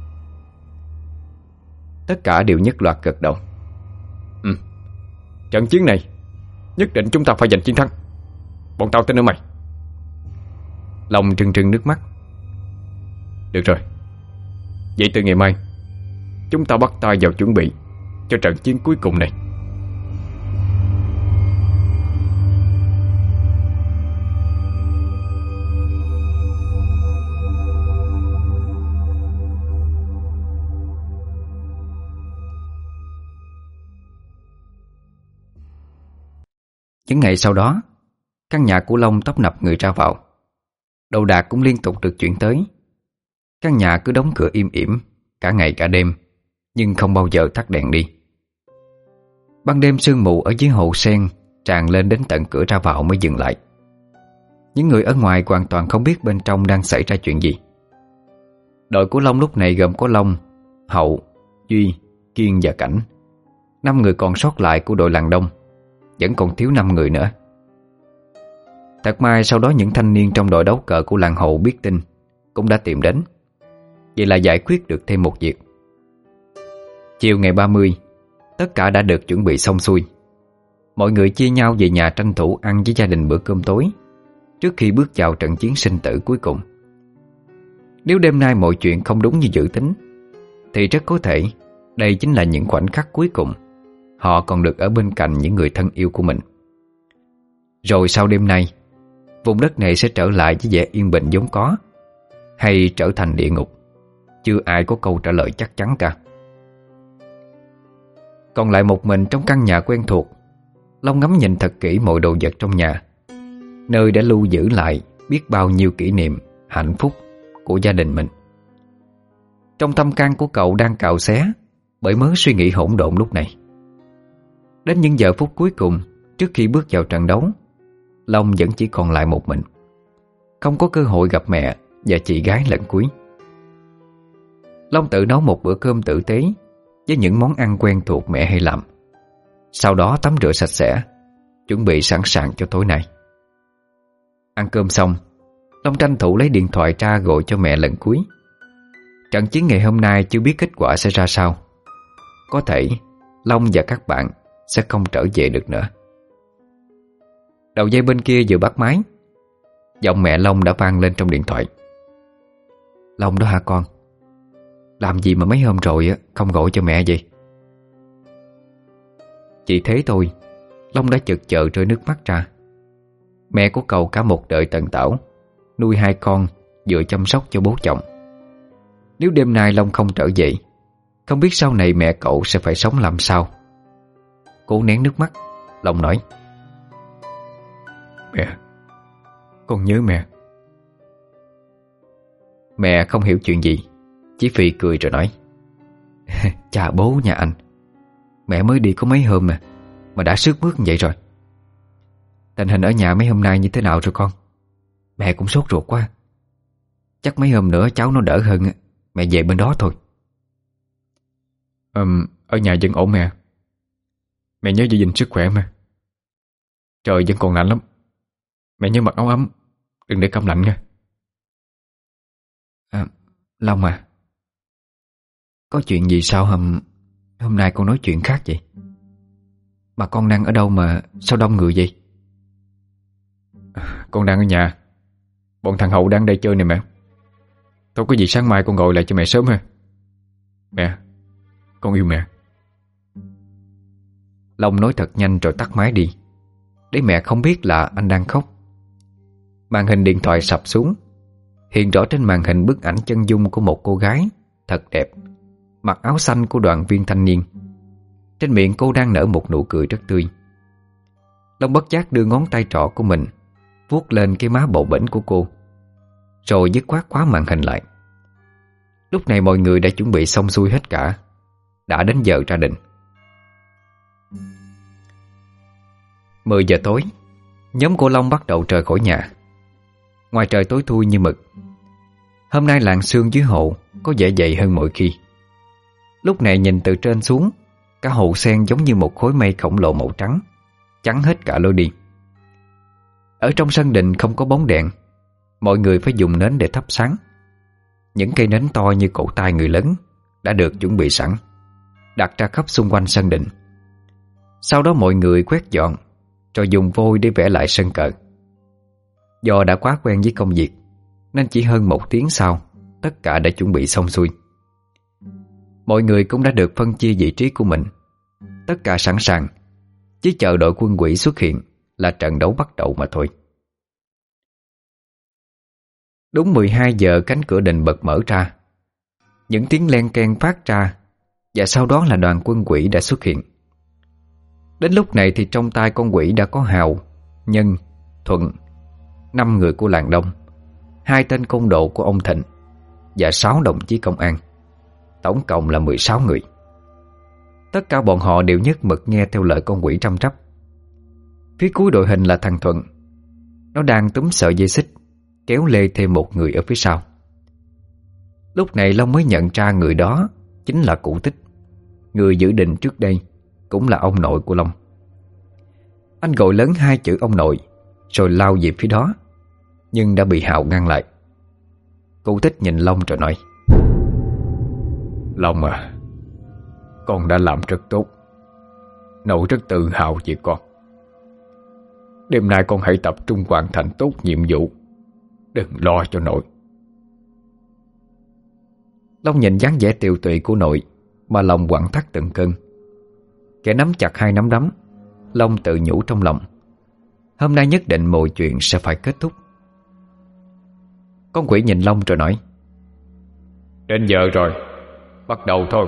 Tất cả đều nhất loạt gật đầu. Ừ, trận chiến này nhất định chúng ta phải giành chiến thắng. Bọn tao tin ở mày. Long trừng trừng nước mắt. Được rồi, vậy từ ngày mai chúng ta bắt tay vào chuẩn bị cho trận chiến cuối cùng này. Những ngày sau đó, căn nhà của Long tấp nập người ra vào. Đồ đạc cũng liên tục được chuyển tới. Căn nhà cứ đóng cửa im ỉm cả ngày cả đêm, nhưng không bao giờ tắt đèn đi. Ban đêm sương mù ở dưới hồ sen tràn lên đến tận cửa ra vào mới dừng lại. Những người ở ngoài hoàn toàn không biết bên trong đang xảy ra chuyện gì. Đội của Long lúc này gồm có Long, Hậu, Duy, Kiên và Cảnh. Năm người còn sót lại của đội làng Đông. Vẫn còn thiếu năm người nữa. Thật may sau đó những thanh niên trong đội đấu cờ của làng Hậu biết tin cũng đã tìm đến. Vậy là giải quyết được thêm một việc. Chiều ngày ba mươi, tất cả đã được chuẩn bị xong xuôi. Mọi người chia nhau về nhà tranh thủ ăn với gia đình bữa cơm tối trước khi bước vào trận chiến sinh tử cuối cùng. Nếu đêm nay mọi chuyện không đúng như dự tính, thì rất có thể đây chính là những khoảnh khắc cuối cùng họ còn được ở bên cạnh những người thân yêu của mình. Rồi sau đêm nay, vùng đất này sẽ trở lại với vẻ yên bình vốn có, hay trở thành địa ngục, chưa ai có câu trả lời chắc chắn cả. Còn lại một mình trong căn nhà quen thuộc, Long ngắm nhìn thật kỹ mọi đồ vật trong nhà, nơi đã lưu giữ lại biết bao nhiêu kỷ niệm hạnh phúc của gia đình mình. Trong tâm can của cậu đang cào xé bởi mớ suy nghĩ hỗn độn lúc này. Đến những giờ phút cuối cùng trước khi bước vào trận đấu, Long vẫn chỉ còn lại một mình, không có cơ hội gặp mẹ và chị gái lần cuối. Long tự nấu một bữa cơm tử tế với những món ăn quen thuộc mẹ hay làm. Sau đó tắm rửa sạch sẽ, chuẩn bị sẵn sàng cho tối nay. Ăn cơm xong, Long tranh thủ lấy điện thoại ra gọi cho mẹ lần cuối. Trận chiến ngày hôm nay chưa biết kết quả sẽ ra sao. Có thể Long và các bạn sẽ không trở về được nữa. Đầu dây bên kia vừa bắt máy, giọng mẹ Long đã vang lên trong điện thoại. Long đó hả con? Làm gì mà mấy hôm rồi không gọi cho mẹ vậy? Chỉ thế thôi, Long đã chực chợ rơi nước mắt ra. Mẹ của cậu cả một đời tần tảo nuôi hai con, vừa chăm sóc cho bố chồng. Nếu đêm nay Long không trở về, không biết sau này mẹ cậu sẽ phải sống làm sao. Cố nén nước mắt, Long nói: Mẹ, con nhớ mẹ. Mẹ không hiểu chuyện gì, chỉ phì cười rồi nói: Chà bố nhà anh, mẹ mới đi có mấy hôm nè mà đã sướt mướt như vậy rồi. Tình hình ở nhà mấy hôm nay như thế nào rồi con? Mẹ cũng sốt ruột quá. Chắc mấy hôm nữa cháu nó đỡ hơn, mẹ về bên đó thôi. um, Ở nhà vẫn ổn mẹ. Mẹ nhớ giữ gìn sức khỏe mà. Trời vẫn còn lạnh lắm. Mẹ nhớ mặc áo ấm, đừng để câm lạnh nha. à, Long à, có chuyện gì sao hôm Hôm nay con nói chuyện khác vậy? Mà con đang ở đâu mà sao đông người vậy? Con đang ở nhà. Bọn thằng Hậu đang đây chơi nè mẹ. Thôi có gì sáng mai con gọi lại cho mẹ sớm ha. Mẹ, con yêu mẹ. Long nói thật nhanh rồi tắt máy đi, để mẹ không biết là anh đang khóc. Màn hình điện thoại sập xuống. Hiện rõ trên màn hình bức ảnh chân dung của một cô gái thật đẹp, mặc áo xanh của đoàn viên thanh niên. Trên miệng cô đang nở một nụ cười rất tươi. Long bất giác đưa ngón tay trỏ của mình vuốt lên cái má bầu bĩnh của cô, rồi dứt khoát khóa màn hình lại. Lúc này mọi người đã chuẩn bị xong xuôi hết cả, đã đến giờ ra định. Mười giờ tối, nhóm của Long bắt đầu rời khỏi nhà. Ngoài trời tối thui như mực. Hôm nay làn sương dưới hồ có vẻ dày hơn mọi khi. Lúc này nhìn từ trên xuống, cả hồ sen giống như một khối mây khổng lồ màu trắng, chắn hết cả lối đi. Ở trong sân đình không có bóng đèn, mọi người phải dùng nến để thắp sáng. Những cây nến to như cổ tay người lớn đã được chuẩn bị sẵn, đặt ra khắp xung quanh sân đình. Sau đó mọi người quét dọn, rồi dùng vôi để vẽ lại sân cờ. Do đã quá quen với công việc, nên chỉ hơn một tiếng sau, tất cả đã chuẩn bị xong xuôi. Mọi người cũng đã được phân chia vị trí của mình. Tất cả sẵn sàng, chỉ chờ đội quân quỷ xuất hiện là trận đấu bắt đầu mà thôi. Đúng mười hai giờ cánh cửa đình bật mở ra. Những tiếng len keng phát ra, và sau đó là đoàn quân quỷ đã xuất hiện. Đến lúc này thì trong tay con quỷ đã có Hào, Nhân, Thuận, năm người của làng Đông, hai tên côn đồ của ông Thịnh và sáu đồng chí công an. Tổng cộng là mười sáu người. Tất cả bọn họ đều nhất mực nghe theo lời con quỷ trăm trắp. Phía cuối đội hình là thằng Thuận. Nó đang túm sợi dây xích, kéo lê thêm một người ở phía sau. Lúc này Long mới nhận ra người đó chính là Cụ Tích, người giữ đình trước đây, cũng là ông nội của Long. Anh gọi lớn hai chữ ông nội, rồi lao về phía đó, nhưng đã bị Hào ngăn lại. Cụ Tích nhìn Long rồi nói: Long à, con đã làm rất tốt. Nội rất tự hào về con. Đêm nay con hãy tập trung hoàn thành tốt nhiệm vụ, đừng lo cho nội. Long nhìn dáng vẻ tiều tụy của nội mà lòng quặn thắt từng cơn. Kẻ nắm chặt hai nắm đấm, Long tự nhủ trong lòng: hôm nay nhất định mọi chuyện sẽ phải kết thúc. Con quỷ nhìn Long rồi nói: đến giờ rồi, bắt đầu thôi.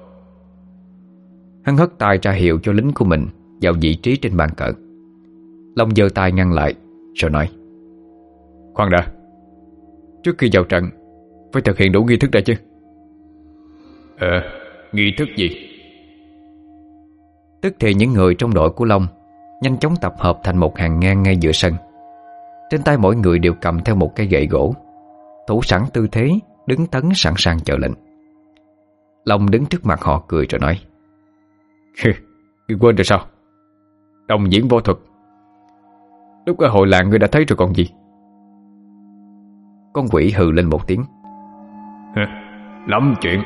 Hắn hất tay ra hiệu cho lính của mình vào vị trí trên bàn cờ. Long giơ tay ngăn lại rồi nói: khoan đã, trước khi vào trận phải thực hiện đủ nghi thức đã chứ. Ờ, nghi thức gì? Tức thì những người trong đội của Long nhanh chóng tập hợp thành một hàng ngang ngay giữa sân. Trên tay mỗi người đều cầm theo một cây gậy gỗ, thủ sẵn tư thế đứng tấn sẵn sàng chờ lệnh. Long đứng trước mặt họ cười rồi nói: ngươi quên rồi sao? Đồng diễn võ thuật lúc ở hội làng ngươi đã thấy rồi còn gì. Con quỷ hừ lên một tiếng: lắm chuyện.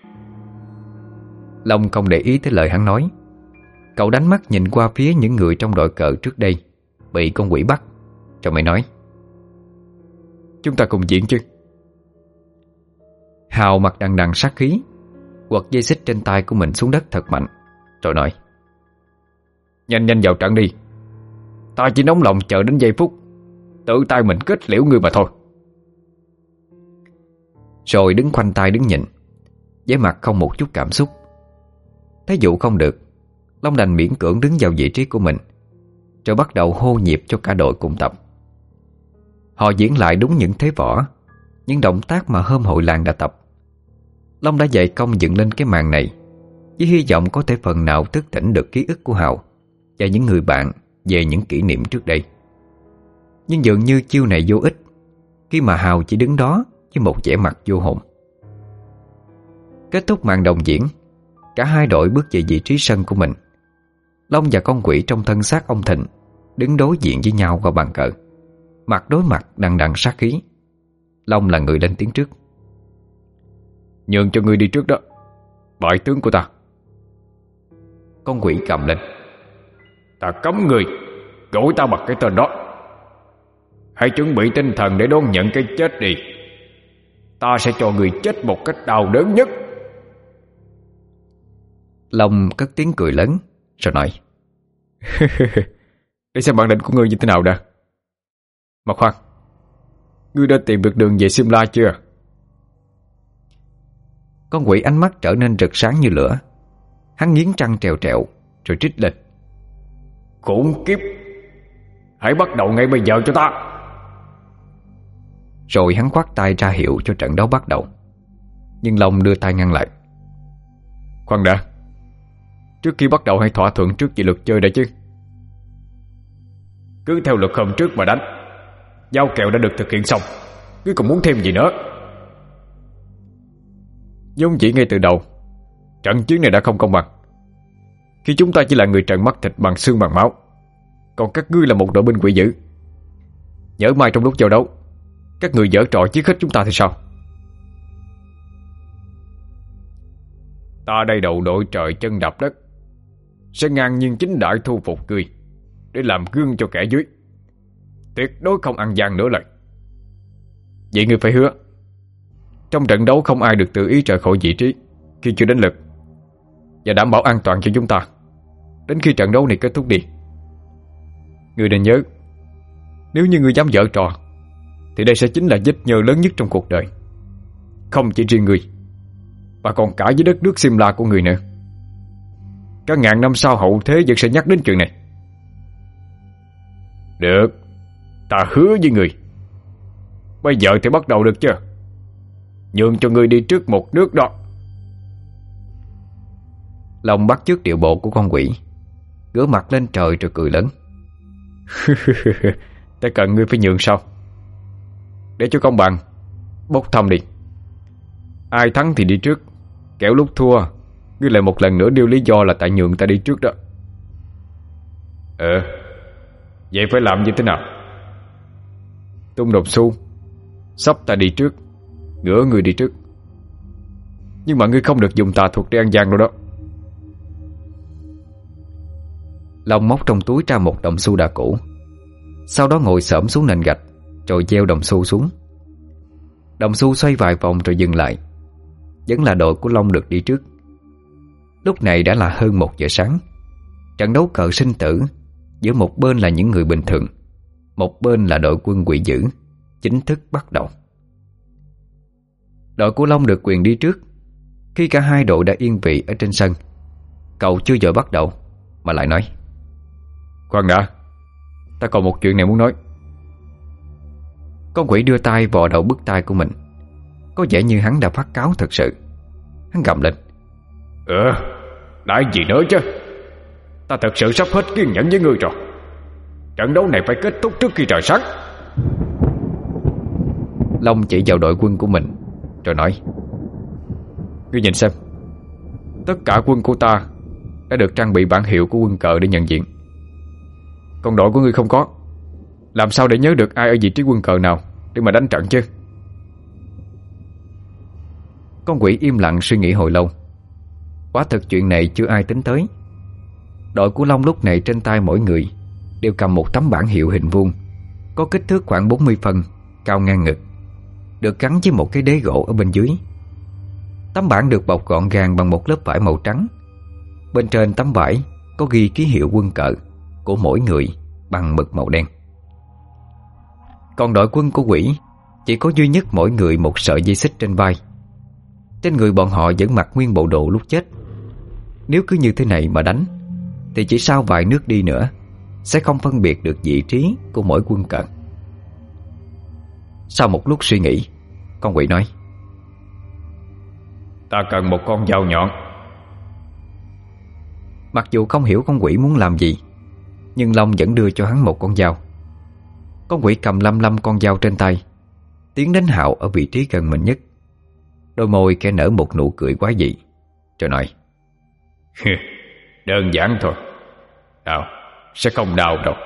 Long không để ý tới lời hắn nói. Cậu đánh mắt nhìn qua phía những người trong đội cờ trước đây bị con quỷ bắt, rồi mới nói: chúng ta cùng diễn chứ. Hào mặt đằng đằng sát khí, quật dây xích trên tay của mình xuống đất thật mạnh, rồi nói: nhanh nhanh vào trận đi. Ta chỉ nóng lòng chờ đến giây phút tự tay mình kết liễu ngươi mà thôi. Rồi đứng khoanh tay đứng nhìn, với mặt không một chút cảm xúc. Thấy dụ không được, Long đành miễn cưỡng đứng vào vị trí của mình, rồi bắt đầu hô nhịp cho cả đội cùng tập. Họ diễn lại đúng những thế võ, những động tác mà hôm hội làng đã tập. Long đã dạy công dựng lên cái màn này, với hy vọng có thể phần nào thức tỉnh được ký ức của Hào và những người bạn về những kỷ niệm trước đây. Nhưng dường như chiêu này vô ích, khi mà Hào chỉ đứng đó với một vẻ mặt vô hồn. Kết thúc màn đồng diễn, cả hai đội bước về vị trí sân của mình. Long và con quỷ trong thân xác ông Thịnh đứng đối diện với nhau qua bàn cờ, mặt đối mặt đằng đằng sát khí. Long là người lên tiếng trước: nhường cho ngươi đi trước đó, bại tướng của ta. Con quỷ cầm lên: ta cấm ngươi gọi ta bằng cái tên đó. Hãy chuẩn bị tinh thần để đón nhận cái chết đi. Ta sẽ cho ngươi chết một cách đau đớn nhất. Long cất tiếng cười lớn rồi nói: để xem bản lĩnh của ngươi như thế nào đã. Mà khoan, Ngươi đã tìm được đường về Simla chưa? Con quỷ ánh mắt trở nên rực sáng như lửa. Hắn nghiến răng trèo trẹo rồi trích lên. Khốn kiếp, hãy bắt đầu ngay bây giờ cho ta. Rồi hắn khoát tay ra hiệu cho trận đấu bắt đầu. Nhưng Long đưa tay ngăn lại. Khoan đã, trước khi bắt đầu hãy thỏa thuận trước về luật chơi đã chứ. Cứ theo luật hôm trước mà đánh. Giao kèo đã được thực hiện xong, ngươi còn muốn thêm gì nữa? Giống chỉ ngay từ đầu, trận chiến này đã không công bằng. Khi chúng ta chỉ là người trần mắt thịt bằng xương bằng máu, còn các ngươi là một đội binh quỷ dữ. Nhỡ mai trong lúc giao đấu các người giở trò giết hết chúng ta thì sao? Ta đây đầu đội trời chân đạp đất, sẽ ngang nhiên chính đại thu phục ngươi để làm gương cho kẻ dưới. Tuyệt đối không ăn gian nữa lời. Vậy ngươi phải hứa trong trận đấu không ai được tự ý rời khỏi vị trí khi chưa đến lượt, và đảm bảo an toàn cho chúng ta đến khi trận đấu này kết thúc đi. Ngươi nên nhớ, nếu như ngươi dám giở trò thì đây sẽ chính là vết nhơ lớn nhất trong cuộc đời. Không chỉ riêng ngươi, mà còn cả với đất nước Simla của người nữa. Cả ngàn năm sau hậu thế vẫn sẽ nhắc đến chuyện này. Được, ta hứa với người. Bây giờ thì bắt đầu được chưa? Nhường cho người đi trước một nước đó. Long bắt chước điệu bộ của con quỷ, ngửa mặt lên trời rồi cười lớn. Ta cần ngươi phải nhường sao? Để cho công bằng, bốc thăm đi. Ai thắng thì đi trước, kẻo lúc thua ngươi lại một lần nữa đưa lý do là tại nhường ta đi trước đó. Ờ, vậy phải làm như thế nào? Tung đồng xu, sắp ta đi trước, ngửa người đi trước. Nhưng mà ngươi không được dùng tà thuật để ăn gian đâu đó. Long móc trong túi ra một đồng xu đã cũ, sau đó ngồi xổm xuống nền gạch rồi gieo đồng xu xuống. Đồng xu xoay vài vòng rồi dừng lại. Vẫn là đội của Long được đi trước. Lúc này đã là hơn một giờ sáng. Trận đấu cờ sinh tử giữa một bên là những người bình thường, một bên là đội quân quỷ dữ chính thức bắt đầu. Đội của Long được quyền đi trước. Khi cả hai đội đã yên vị ở trên sân, cậu chưa vội bắt đầu mà lại nói: Khoan đã, ta còn một chuyện này muốn nói. Con quỷ đưa tay vò đầu bứt tai của mình. Có vẻ như hắn đã phát cáo thật sự. Hắn gầm lên: Ờ, đại gì nữa chứ? Ta thật sự sắp hết kiên nhẫn với ngươi rồi. Trận đấu này phải kết thúc trước khi trời sáng. Long chỉ vào đội quân của mình rồi nói: Ngươi nhìn xem, tất cả quân của ta đã được trang bị bản hiệu của quân cờ để nhận diện. Còn đội của ngươi không có. Làm sao để nhớ được ai ở vị trí quân cờ nào để mà đánh trận chứ? Con quỷ im lặng suy nghĩ hồi lâu. Quả thực chuyện này chưa ai tính tới. Đội của Long lúc này trên tay mỗi người đều cầm một tấm bảng hiệu hình vuông, có kích thước khoảng bốn mươi phân, cao ngang ngực, được gắn với một cái đế gỗ ở bên dưới. Tấm bảng được bọc gọn gàng bằng một lớp vải màu trắng. Bên trên tấm vải có ghi ký hiệu quân cờ của mỗi người bằng mực màu đen. Còn đội quân của quỷ chỉ có duy nhất mỗi người một sợi dây xích trên vai. Trên người bọn họ vẫn mặc nguyên bộ đồ lúc chết. Nếu cứ như thế này mà đánh thì chỉ sau vài nước đi nữa sẽ không phân biệt được vị trí của mỗi quân cờ. Sau một lúc suy nghĩ, con quỷ nói: Ta cần một con dao nhọn. Mặc dù không hiểu con quỷ muốn làm gì, nhưng Long vẫn đưa cho hắn một con dao. Con quỷ cầm lăm lăm con dao trên tay, tiến đến Hạo ở vị trí gần mình nhất. Đôi môi kẻ nở một nụ cười quái dị, rồi nói: Đơn giản thôi. Nào, sẽ không đau đâu.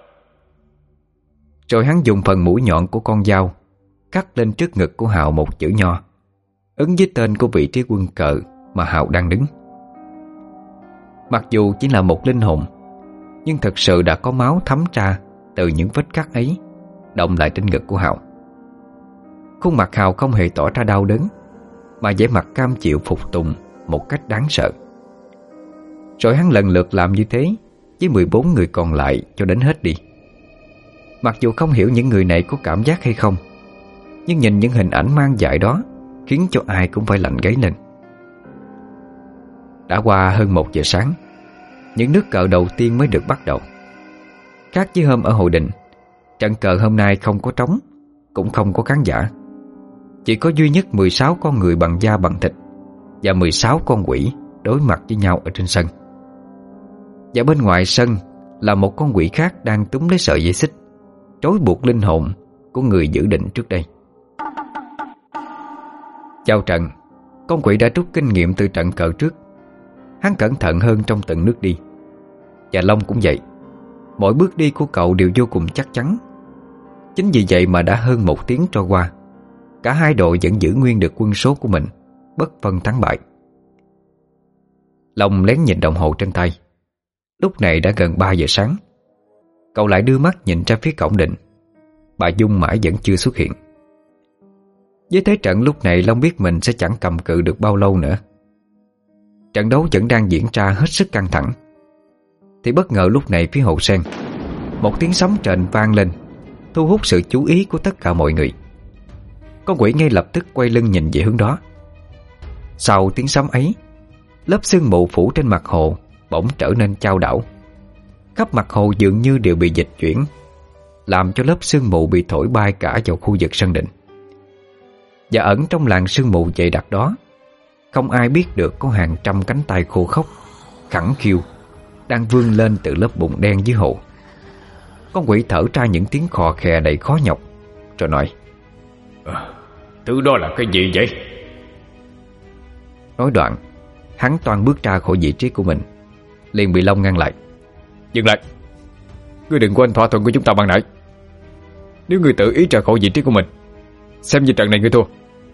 Rồi hắn dùng phần mũi nhọn của con dao cắt lên trước ngực của Hạo một chữ nho, ấn với tên của vị trí quân cờ mà Hạo đang đứng. Mặc dù chỉ là một linh hồn, nhưng thật sự đã có máu thấm ra từ những vết cắt ấy động lại trên ngực của Hạo. Khuôn mặt Hạo không hề tỏ ra đau đớn, mà vẻ mặt cam chịu phục tùng một cách đáng sợ. Rồi hắn lần lượt làm như thế với mười bốn người còn lại cho đến hết đi. Mặc dù không hiểu những người này có cảm giác hay không, nhưng nhìn những hình ảnh mang dại đó khiến cho ai cũng phải lạnh gáy lên. Đã qua hơn một giờ sáng, những nước cờ đầu tiên mới được bắt đầu. Khác với hôm ở hội đình, trận cờ hôm nay không có trống, cũng không có khán giả. Chỉ có duy nhất mười sáu con người bằng da bằng thịt và mười sáu con quỷ đối mặt với nhau ở trên sân. Và bên ngoài sân là một con quỷ khác đang túm lấy sợi dây xích, trói buộc linh hồn của người dự định trước đây. Chào trận, con quỷ đã rút kinh nghiệm từ trận cờ trước. Hắn cẩn thận hơn trong từng nước đi. Và Long cũng vậy. Mỗi bước đi của cậu đều vô cùng chắc chắn. Chính vì vậy mà đã hơn một tiếng trôi qua, cả hai đội vẫn giữ nguyên được quân số của mình, bất phân thắng bại. Long lén nhìn đồng hồ trên tay. Lúc này đã gần ba giờ sáng. Cậu lại đưa mắt nhìn ra phía cổng đình. Bà Dung mãi vẫn chưa xuất hiện. Với thế trận lúc này, Long biết mình sẽ chẳng cầm cự được bao lâu nữa. Trận đấu vẫn đang diễn ra hết sức căng thẳng. Thì bất ngờ lúc này phía Hồ Sen, một tiếng sấm trền vang lên, thu hút sự chú ý của tất cả mọi người. Con quỷ ngay lập tức quay lưng nhìn về hướng đó. Sau tiếng sấm ấy, lớp sương mù phủ trên mặt hồ bỗng trở nên chao đảo. Khắp mặt hồ dường như đều bị dịch chuyển, làm cho lớp sương mù bị thổi bay cả vào khu vực sân đình. Và ẩn trong làn sương mù dày đặc đó, không ai biết được có hàng trăm cánh tay khô khốc, khẳng khiu đang vươn lên từ lớp bùn đen dưới hồ. Con quỷ thở ra những tiếng khò khè đầy khó nhọc, rồi nói: à, thứ đó là cái gì vậy? Nói đoạn, hắn toan bước ra khỏi vị trí của mình, liền bị Long ngăn lại. Dừng lại, ngươi đừng quên thỏa thuận của chúng ta ban nãy. Nếu ngươi tự ý ra khỏi vị trí của mình, xem như trận này ngươi thua.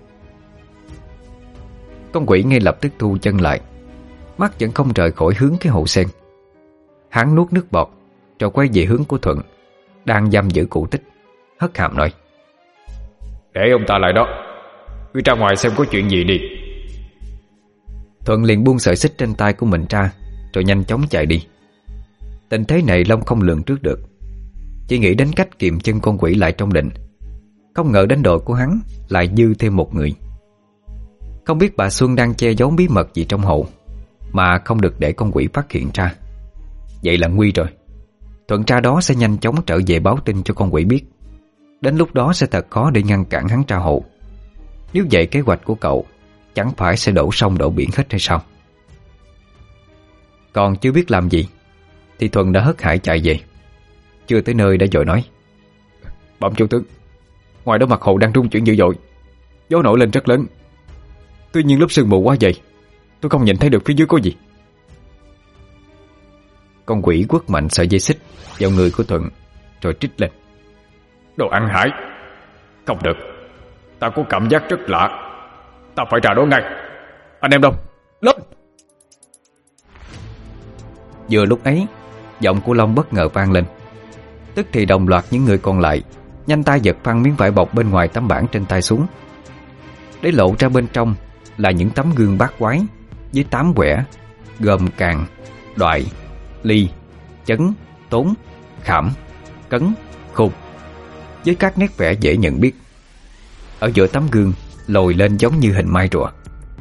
Con quỷ ngay lập tức thu chân lại, mắt vẫn không rời khỏi hướng cái hồ sen. Hắn nuốt nước bọt, rồi quay về hướng của Thuận đang giam giữ cụ Tích, hất hàm nói: để ông ta lại đó, ngươi ra ngoài xem có chuyện gì đi. Thuận liền buông sợi xích trên tay của mình ra, rồi nhanh chóng chạy đi. Tình thế này Long không lường trước được, chỉ nghĩ đến cách kiềm chân con quỷ lại trong đình. Không ngờ đến đội của hắn lại dư thêm một người. Không biết bà Xuân đang che giấu bí mật gì trong hồ mà không được để con quỷ phát hiện ra. Vậy là nguy rồi. Thuận ra đó sẽ nhanh chóng trở về báo tin cho con quỷ biết. Đến lúc đó sẽ thật khó để ngăn cản hắn ra hồ. Nếu vậy kế hoạch của cậu chẳng phải sẽ đổ sông đổ biển hết hay sao? Còn chưa biết làm gì thì Thuận đã hớt hải chạy về. Chưa tới nơi đã vội nói: bẩm chủ tướng, ngoài đó mặt hồ đang rung chuyển dữ dội, gió nổi lên rất lớn. Tuy nhiên lớp sương mù quá dày, tôi không nhìn thấy được phía dưới có gì. Con quỷ quất mạnh sợi dây xích vào người của Thuận, rồi trích lên: đồ ăn hại! Không được, ta có cảm giác rất lạ, ta phải ra đó ngay. Anh em đâu? Lớp! Vừa lúc ấy, giọng của Long bất ngờ vang lên. Tức thì đồng loạt những người còn lại nhanh tay giật phăng miếng vải bọc bên ngoài tấm bảng trên tay xuống, để lộ ra bên trong là những tấm gương bát quái với tám quẻ gồm càng, đoại, ly, chấn, tốn, khảm, cấn, khùng, với các nét vẽ dễ nhận biết. Ở giữa tấm gương lồi lên giống như hình mai rùa.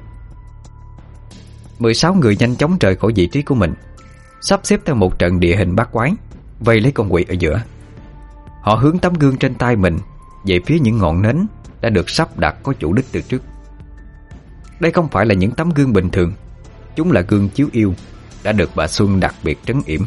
mười sáu người nhanh chóng rời khỏi vị trí của mình, sắp xếp theo một trận địa hình bát quái, vây lấy con quỷ ở giữa. Họ hướng tấm gương trên tay mình về phía những ngọn nến đã được sắp đặt có chủ đích từ trước. Đây không phải là những tấm gương bình thường, chúng là gương chiếu yêu đã được bà Xuân đặc biệt trấn yểm.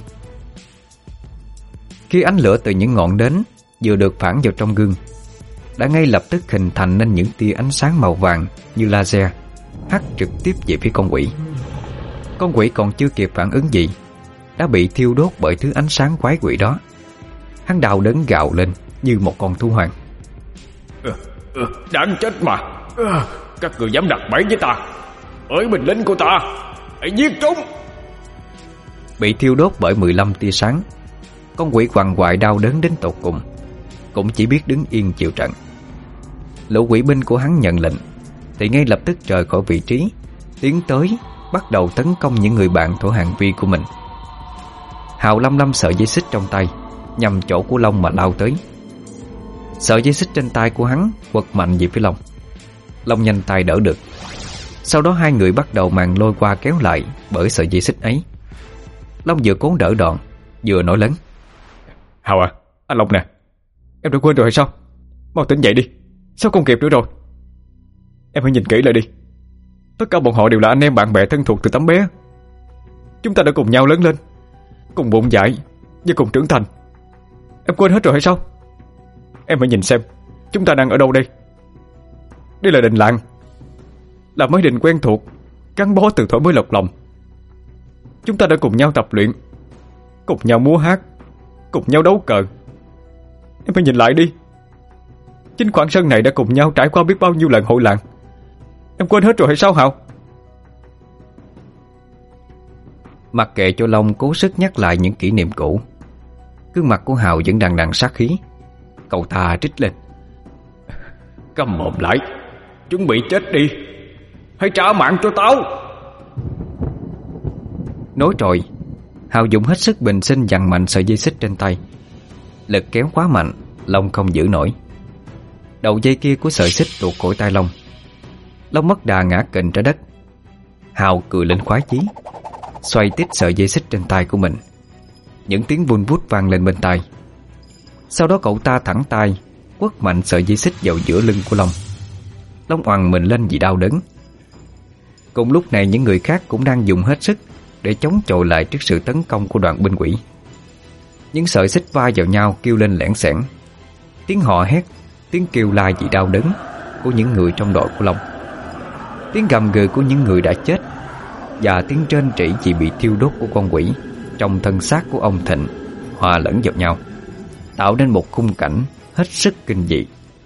Khi ánh lửa từ những ngọn nến vừa được phản vào trong gương, đã ngay lập tức hình thành nên những tia ánh sáng màu vàng như laser hắt trực tiếp về phía con quỷ. Con quỷ còn chưa kịp phản ứng gì đã bị thiêu đốt bởi thứ ánh sáng quái quỷ đó. Hắn đau đớn gào lên như một con thú hoang. Ừ, ừ, đáng chết mà! Ừ, các người dám đặt bẫy với ta! Ới binh lính của ta, hãy giết chúng! Bị thiêu đốt bởi mười lăm tia sáng, con quỷ quằn quại đau đớn đến tột cùng, cũng chỉ biết đứng yên chịu trận. Lũ quỷ binh của hắn nhận lệnh thì ngay lập tức rời khỏi vị trí, tiến tới bắt đầu tấn công những người bạn thổ hàng vi của mình. Hào lăm lăm sợi dây xích trong tay nhằm chỗ của Long mà lao tới. Sợi dây xích trên tay của hắn quật mạnh về phía Long. Long nhanh tay đỡ được. Sau đó hai người bắt đầu màn lôi qua kéo lại bởi sợi dây xích ấy. Long vừa cố đỡ đòn, vừa nói lớn: Hào à, anh Long nè, em đã quên rồi hay sao? Mau tỉnh dậy đi, sao không kịp nữa rồi. Em hãy nhìn kỹ lại đi. Tất cả bọn họ đều là anh em bạn bè thân thuộc từ tấm bé. Chúng ta đã cùng nhau lớn lên, cùng bụng dại và cùng trưởng thành. Em quên hết rồi hay sao? Em hãy nhìn xem chúng ta đang ở đâu đây. Đây là đình làng, là mái đình quen thuộc, gắn bó từ thuở mới lọt lòng. Chúng ta đã cùng nhau tập luyện, cùng nhau múa hát, cùng nhau đấu cờ. Em hãy nhìn lại đi. Chính khoảng sân này đã cùng nhau trải qua biết bao nhiêu lần hội làng. Em quên hết rồi hay sao Hào? Mặc kệ cho Long cố sức nhắc lại những kỷ niệm cũ, gương mặt của Hào vẫn đằng đằng sát khí. Cậu ta trích lên: Câm mồm lại, chuẩn bị chết đi, hãy trả mạng cho tao. Nói rồi, Hào dùng hết sức bình sinh giằng mạnh sợi dây xích trên tay. Lực kéo quá mạnh, Long không giữ nổi. Đầu dây kia của sợi xích tuột khỏi tay Long. Long mất đà ngã kình ra đất. Hào cười lên khoái chí, xoay tít sợi dây xích trên tay của mình. Những tiếng vun vút vang lên bên tai. Sau đó cậu ta thẳng tay quất mạnh sợi dây xích vào giữa lưng của Long. Long oằn mình lên vì đau đớn. Cùng lúc này những người khác cũng đang dùng hết sức để chống chọi lại trước sự tấn công của đoàn binh quỷ. Những sợi xích va vào nhau kêu lên lẻn xẻn. Tiếng hò hét, tiếng kêu la vì đau đớn của những người trong đội của Long, tiếng gầm gừ của những người đã chết, và tiếng rên rỉ vì bị thiêu đốt của con quỷ trong thân xác của ông Thịnh hòa lẫn vào nhau, tạo nên một khung cảnh hết sức kinh dị.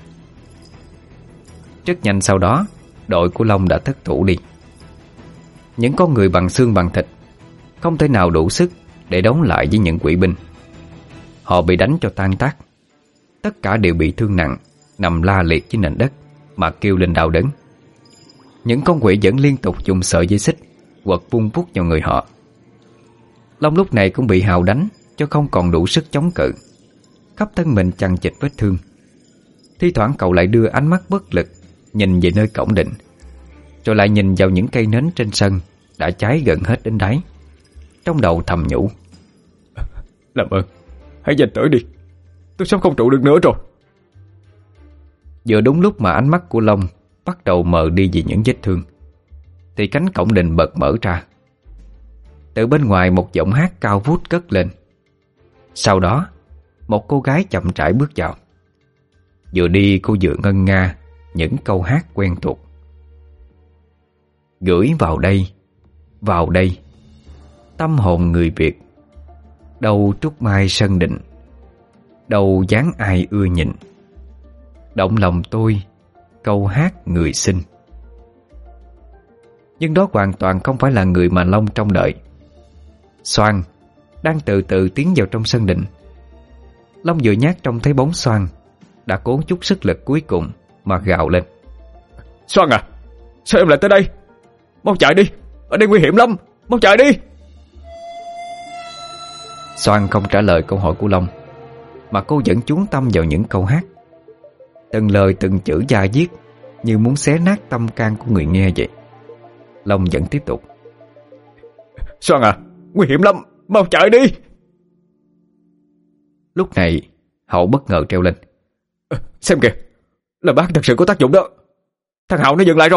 Rất nhanh sau đó, đội của Long đã thất thủ đi. Những con người bằng xương bằng thịt không thể nào đủ sức để đấu lại với những quỷ binh. Họ bị đánh cho tan tác. Tất cả đều bị thương nặng, nằm la liệt trên nền đất mà kêu lên đau đớn. Những con quỷ vẫn liên tục dùng sợi dây xích quật vung vút vào người họ. Long lúc này cũng bị Hào đánh cho không còn đủ sức chống cự, khắp thân mình chằng chịt vết thương. Thi thoảng cậu lại đưa ánh mắt bất lực nhìn về nơi cổng đình, rồi lại nhìn vào những cây nến trên sân đã cháy gần hết đến đáy. Trong đầu thầm nhủ: Làm ơn, hãy dành tới đi, tôi sắp không trụ được nữa rồi. Vừa đúng lúc mà ánh mắt của Long bắt đầu mờ đi vì những vết thương, thì cánh cổng đình bật mở ra. Từ bên ngoài một giọng hát cao vút cất lên. Sau đó một cô gái chậm rãi bước vào. Vừa đi cô vừa ngân nga những câu hát quen thuộc: Gửi vào đây, vào đây, tâm hồn người Việt, đâu trúc mai sân định, đâu dáng ai ưa nhìn, động lòng tôi, câu hát người xinh. Nhưng đó hoàn toàn không phải là người mà Long trông đợi. Xoan đang từ từ tiến vào trong sân đình. Long vừa nhát trông thấy bóng Xoan đã cố chút sức lực cuối cùng mà gào lên: Xoan à, sao em lại tới đây? Mau chạy đi, ở đây nguy hiểm lắm, mau chạy đi. Xoan không trả lời câu hỏi của Long, mà cô vẫn chú tâm vào những câu hát. Từng lời từng chữ da diết như muốn xé nát tâm can của người nghe vậy. Long vẫn tiếp tục: Xoan à, nguy hiểm lắm, mau chạy đi. Lúc này Hậu bất ngờ treo lên: à, Xem kìa, là bác thật sự có tác dụng đó. Thằng Hậu nó dừng lại rồi.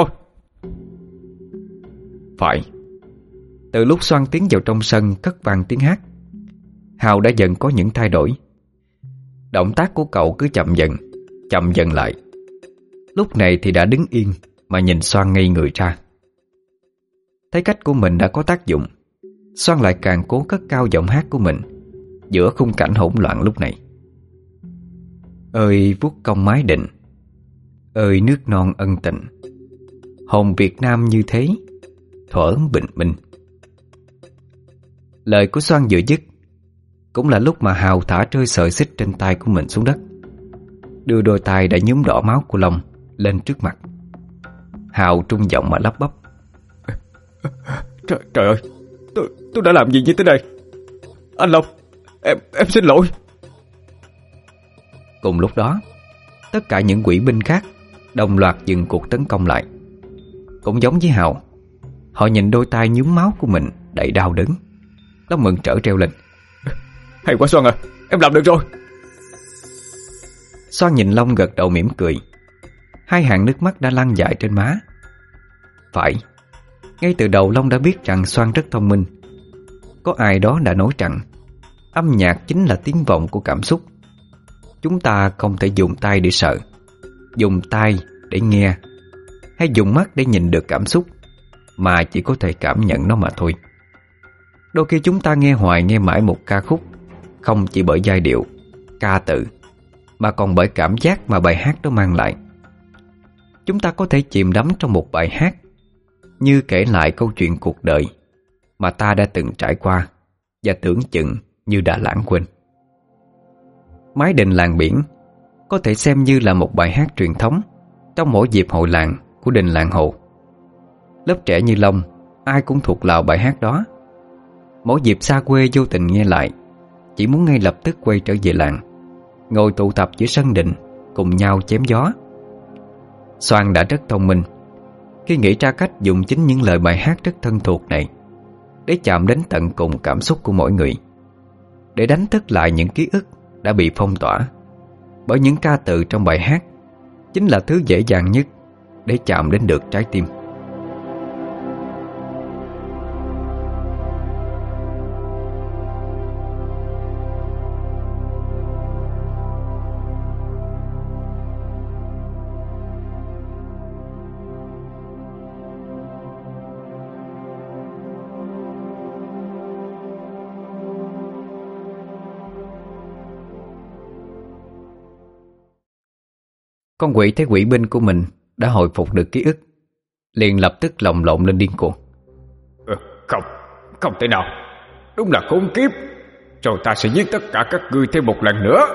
Phải. Từ lúc Xoan tiến vào trong sân cất vang tiếng hát, Hào đã dần có những thay đổi. Động tác của cậu cứ chậm dần, chậm dần lại. Lúc này thì đã đứng yên mà nhìn Xoan ngây người ra. Thấy cách của mình đã có tác dụng, Xoan lại càng cố cất cao giọng hát của mình giữa khung cảnh hỗn loạn lúc này: Ơi vuốt công mái định, ơi nước non ân tình, hồn Việt Nam như thế, thuở bình minh. Lời của Xoan vừa dứt cũng là lúc mà Hào thả rơi sợi xích trên tay của mình xuống đất, đưa đôi tay đã nhuốm đỏ máu của Long lên trước mặt. Hào trung giọng mà lắp bắp: Trời, trời ơi, tôi, tôi đã làm gì như thế này? Anh Long, em, em xin lỗi. Cùng lúc đó, Tất cả những quỷ binh khác đồng loạt dừng cuộc tấn công lại. Cũng giống với Hào, họ nhìn đôi tay nhuốm máu của mình đầy đau đớn. Long mừng trở reo lên: Hay quá Xoan à, em làm được rồi. Xoan nhìn Long gật đầu mỉm cười. Hai hàng nước mắt đã lăn dài trên má. Phải, ngay từ đầu Long đã biết rằng Xoan rất thông minh. Có ai đó đã nói rằng âm nhạc chính là tiếng vọng của cảm xúc. Chúng ta không thể dùng tai để sợ, dùng tai để nghe, hay dùng mắt để nhìn được cảm xúc, mà chỉ có thể cảm nhận nó mà thôi. Đôi khi chúng ta nghe hoài nghe mãi một ca khúc, không chỉ bởi giai điệu, ca từ, mà còn bởi cảm giác mà bài hát đó mang lại. Chúng ta có thể chìm đắm trong một bài hát, như kể lại câu chuyện cuộc đời mà ta đã từng trải qua, và tưởng chừng như đã lãng quên. Mái đình làng biển có thể xem như là một bài hát truyền thống trong mỗi dịp hội làng của đình làng Hồ. Lớp trẻ như Long ai cũng thuộc lào bài hát đó. Mỗi dịp xa quê vô tình nghe lại, chỉ muốn ngay lập tức quay trở về làng, ngồi tụ tập giữa sân đình, cùng nhau chém gió. Xoan đã rất thông minh khi nghĩ ra cách dùng chính những lời bài hát rất thân thuộc này để chạm đến tận cùng cảm xúc của mỗi người, để đánh thức lại những ký ức đã bị phong tỏa. Bởi những ca từ trong bài hát chính là thứ dễ dàng nhất để chạm đến được trái tim. Con quỷ thấy quỷ binh của mình đã hồi phục được ký ức, liền lập tức lồng lộn lên điên cuồng. Ừ, không, không thể nào. Đúng là khốn kiếp. Rồi ta sẽ giết tất cả các ngươi thêm một lần nữa.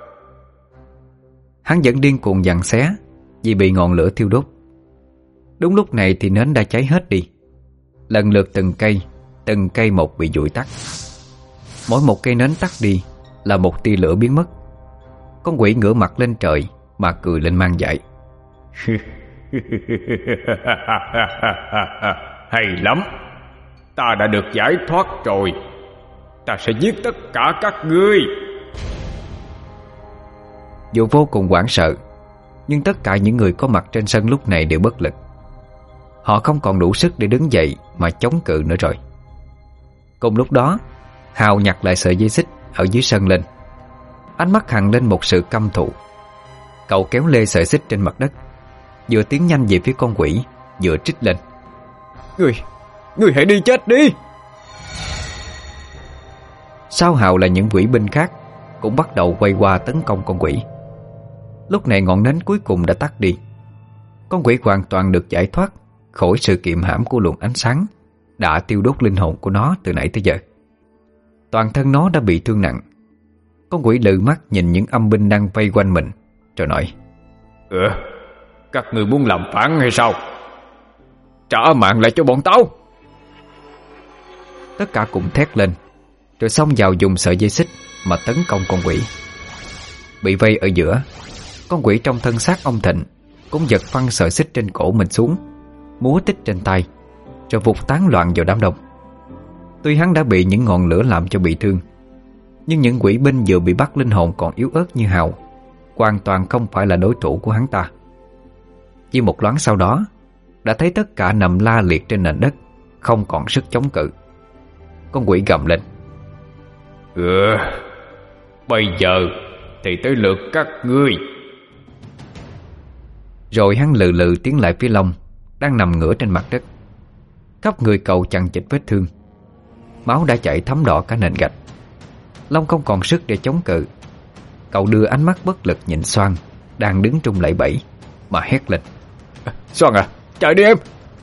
Hắn vẫn điên cuồng giằng xé vì bị ngọn lửa thiêu đốt. Đúng lúc này thì nến đã cháy hết đi. Lần lượt từng cây, từng cây một bị dụi tắt. Mỗi một cây nến tắt đi là một tia lửa biến mất. Con quỷ ngửa mặt lên trời mà cười lên mang dại. Hay lắm. Ta đã được giải thoát rồi. Ta sẽ giết tất cả các ngươi. Dù vô cùng hoảng sợ, nhưng tất cả những người có mặt trên sân lúc này đều bất lực. Họ không còn đủ sức để đứng dậy mà chống cự nữa rồi. Cùng lúc đó, Hào nhặt lại sợi dây xích ở dưới sân lên. Ánh mắt hằn lên một sự căm thù. Cậu kéo lê sợi xích trên mặt đất, vừa tiến nhanh về phía con quỷ, vừa trích lên: Ngươi, ngươi hãy đi chết đi. Sau Hào là những quỷ binh khác cũng bắt đầu quay qua tấn công con quỷ. Lúc này ngọn nến cuối cùng đã tắt đi. Con quỷ hoàn toàn được giải thoát khỏi sự kiềm hãm của luồng ánh sáng đã tiêu đốt linh hồn của nó từ nãy tới giờ. Toàn thân nó đã bị thương nặng. Con quỷ lừ mắt nhìn những âm binh đang vây quanh mình, rồi nói: Ừ, các người muốn làm phản hay sao? Trả mạng lại cho bọn tao. Tất cả cùng thét lên, rồi xông vào dùng sợi dây xích mà tấn công con quỷ. Bị vây ở giữa, con quỷ trong thân xác ông Thịnh cũng giật phăng sợi xích trên cổ mình xuống, múa tích trên tay, rồi vụt tán loạn vào đám đông. Tuy hắn đã bị những ngọn lửa làm cho bị thương, nhưng những quỷ binh vừa bị bắt linh hồn còn yếu ớt như Hào hoàn toàn không phải là đối thủ của hắn ta. Chỉ một loáng sau đó, đã thấy tất cả nằm la liệt trên nền đất, không còn sức chống cự. Con quỷ gầm lên: Ừ, bây giờ thì tới lượt các ngươi. Rồi hắn lừ lừ tiến lại phía Long đang nằm ngửa trên mặt đất. Khắp người cậu chằng chịt vết thương, máu đã chảy thấm đỏ cả nền gạch. Long không còn sức để chống cự. Cậu đưa ánh mắt bất lực nhìn Xoan đang đứng trung lẫy bẫy mà hét lên: Xoan à, chạy đi em.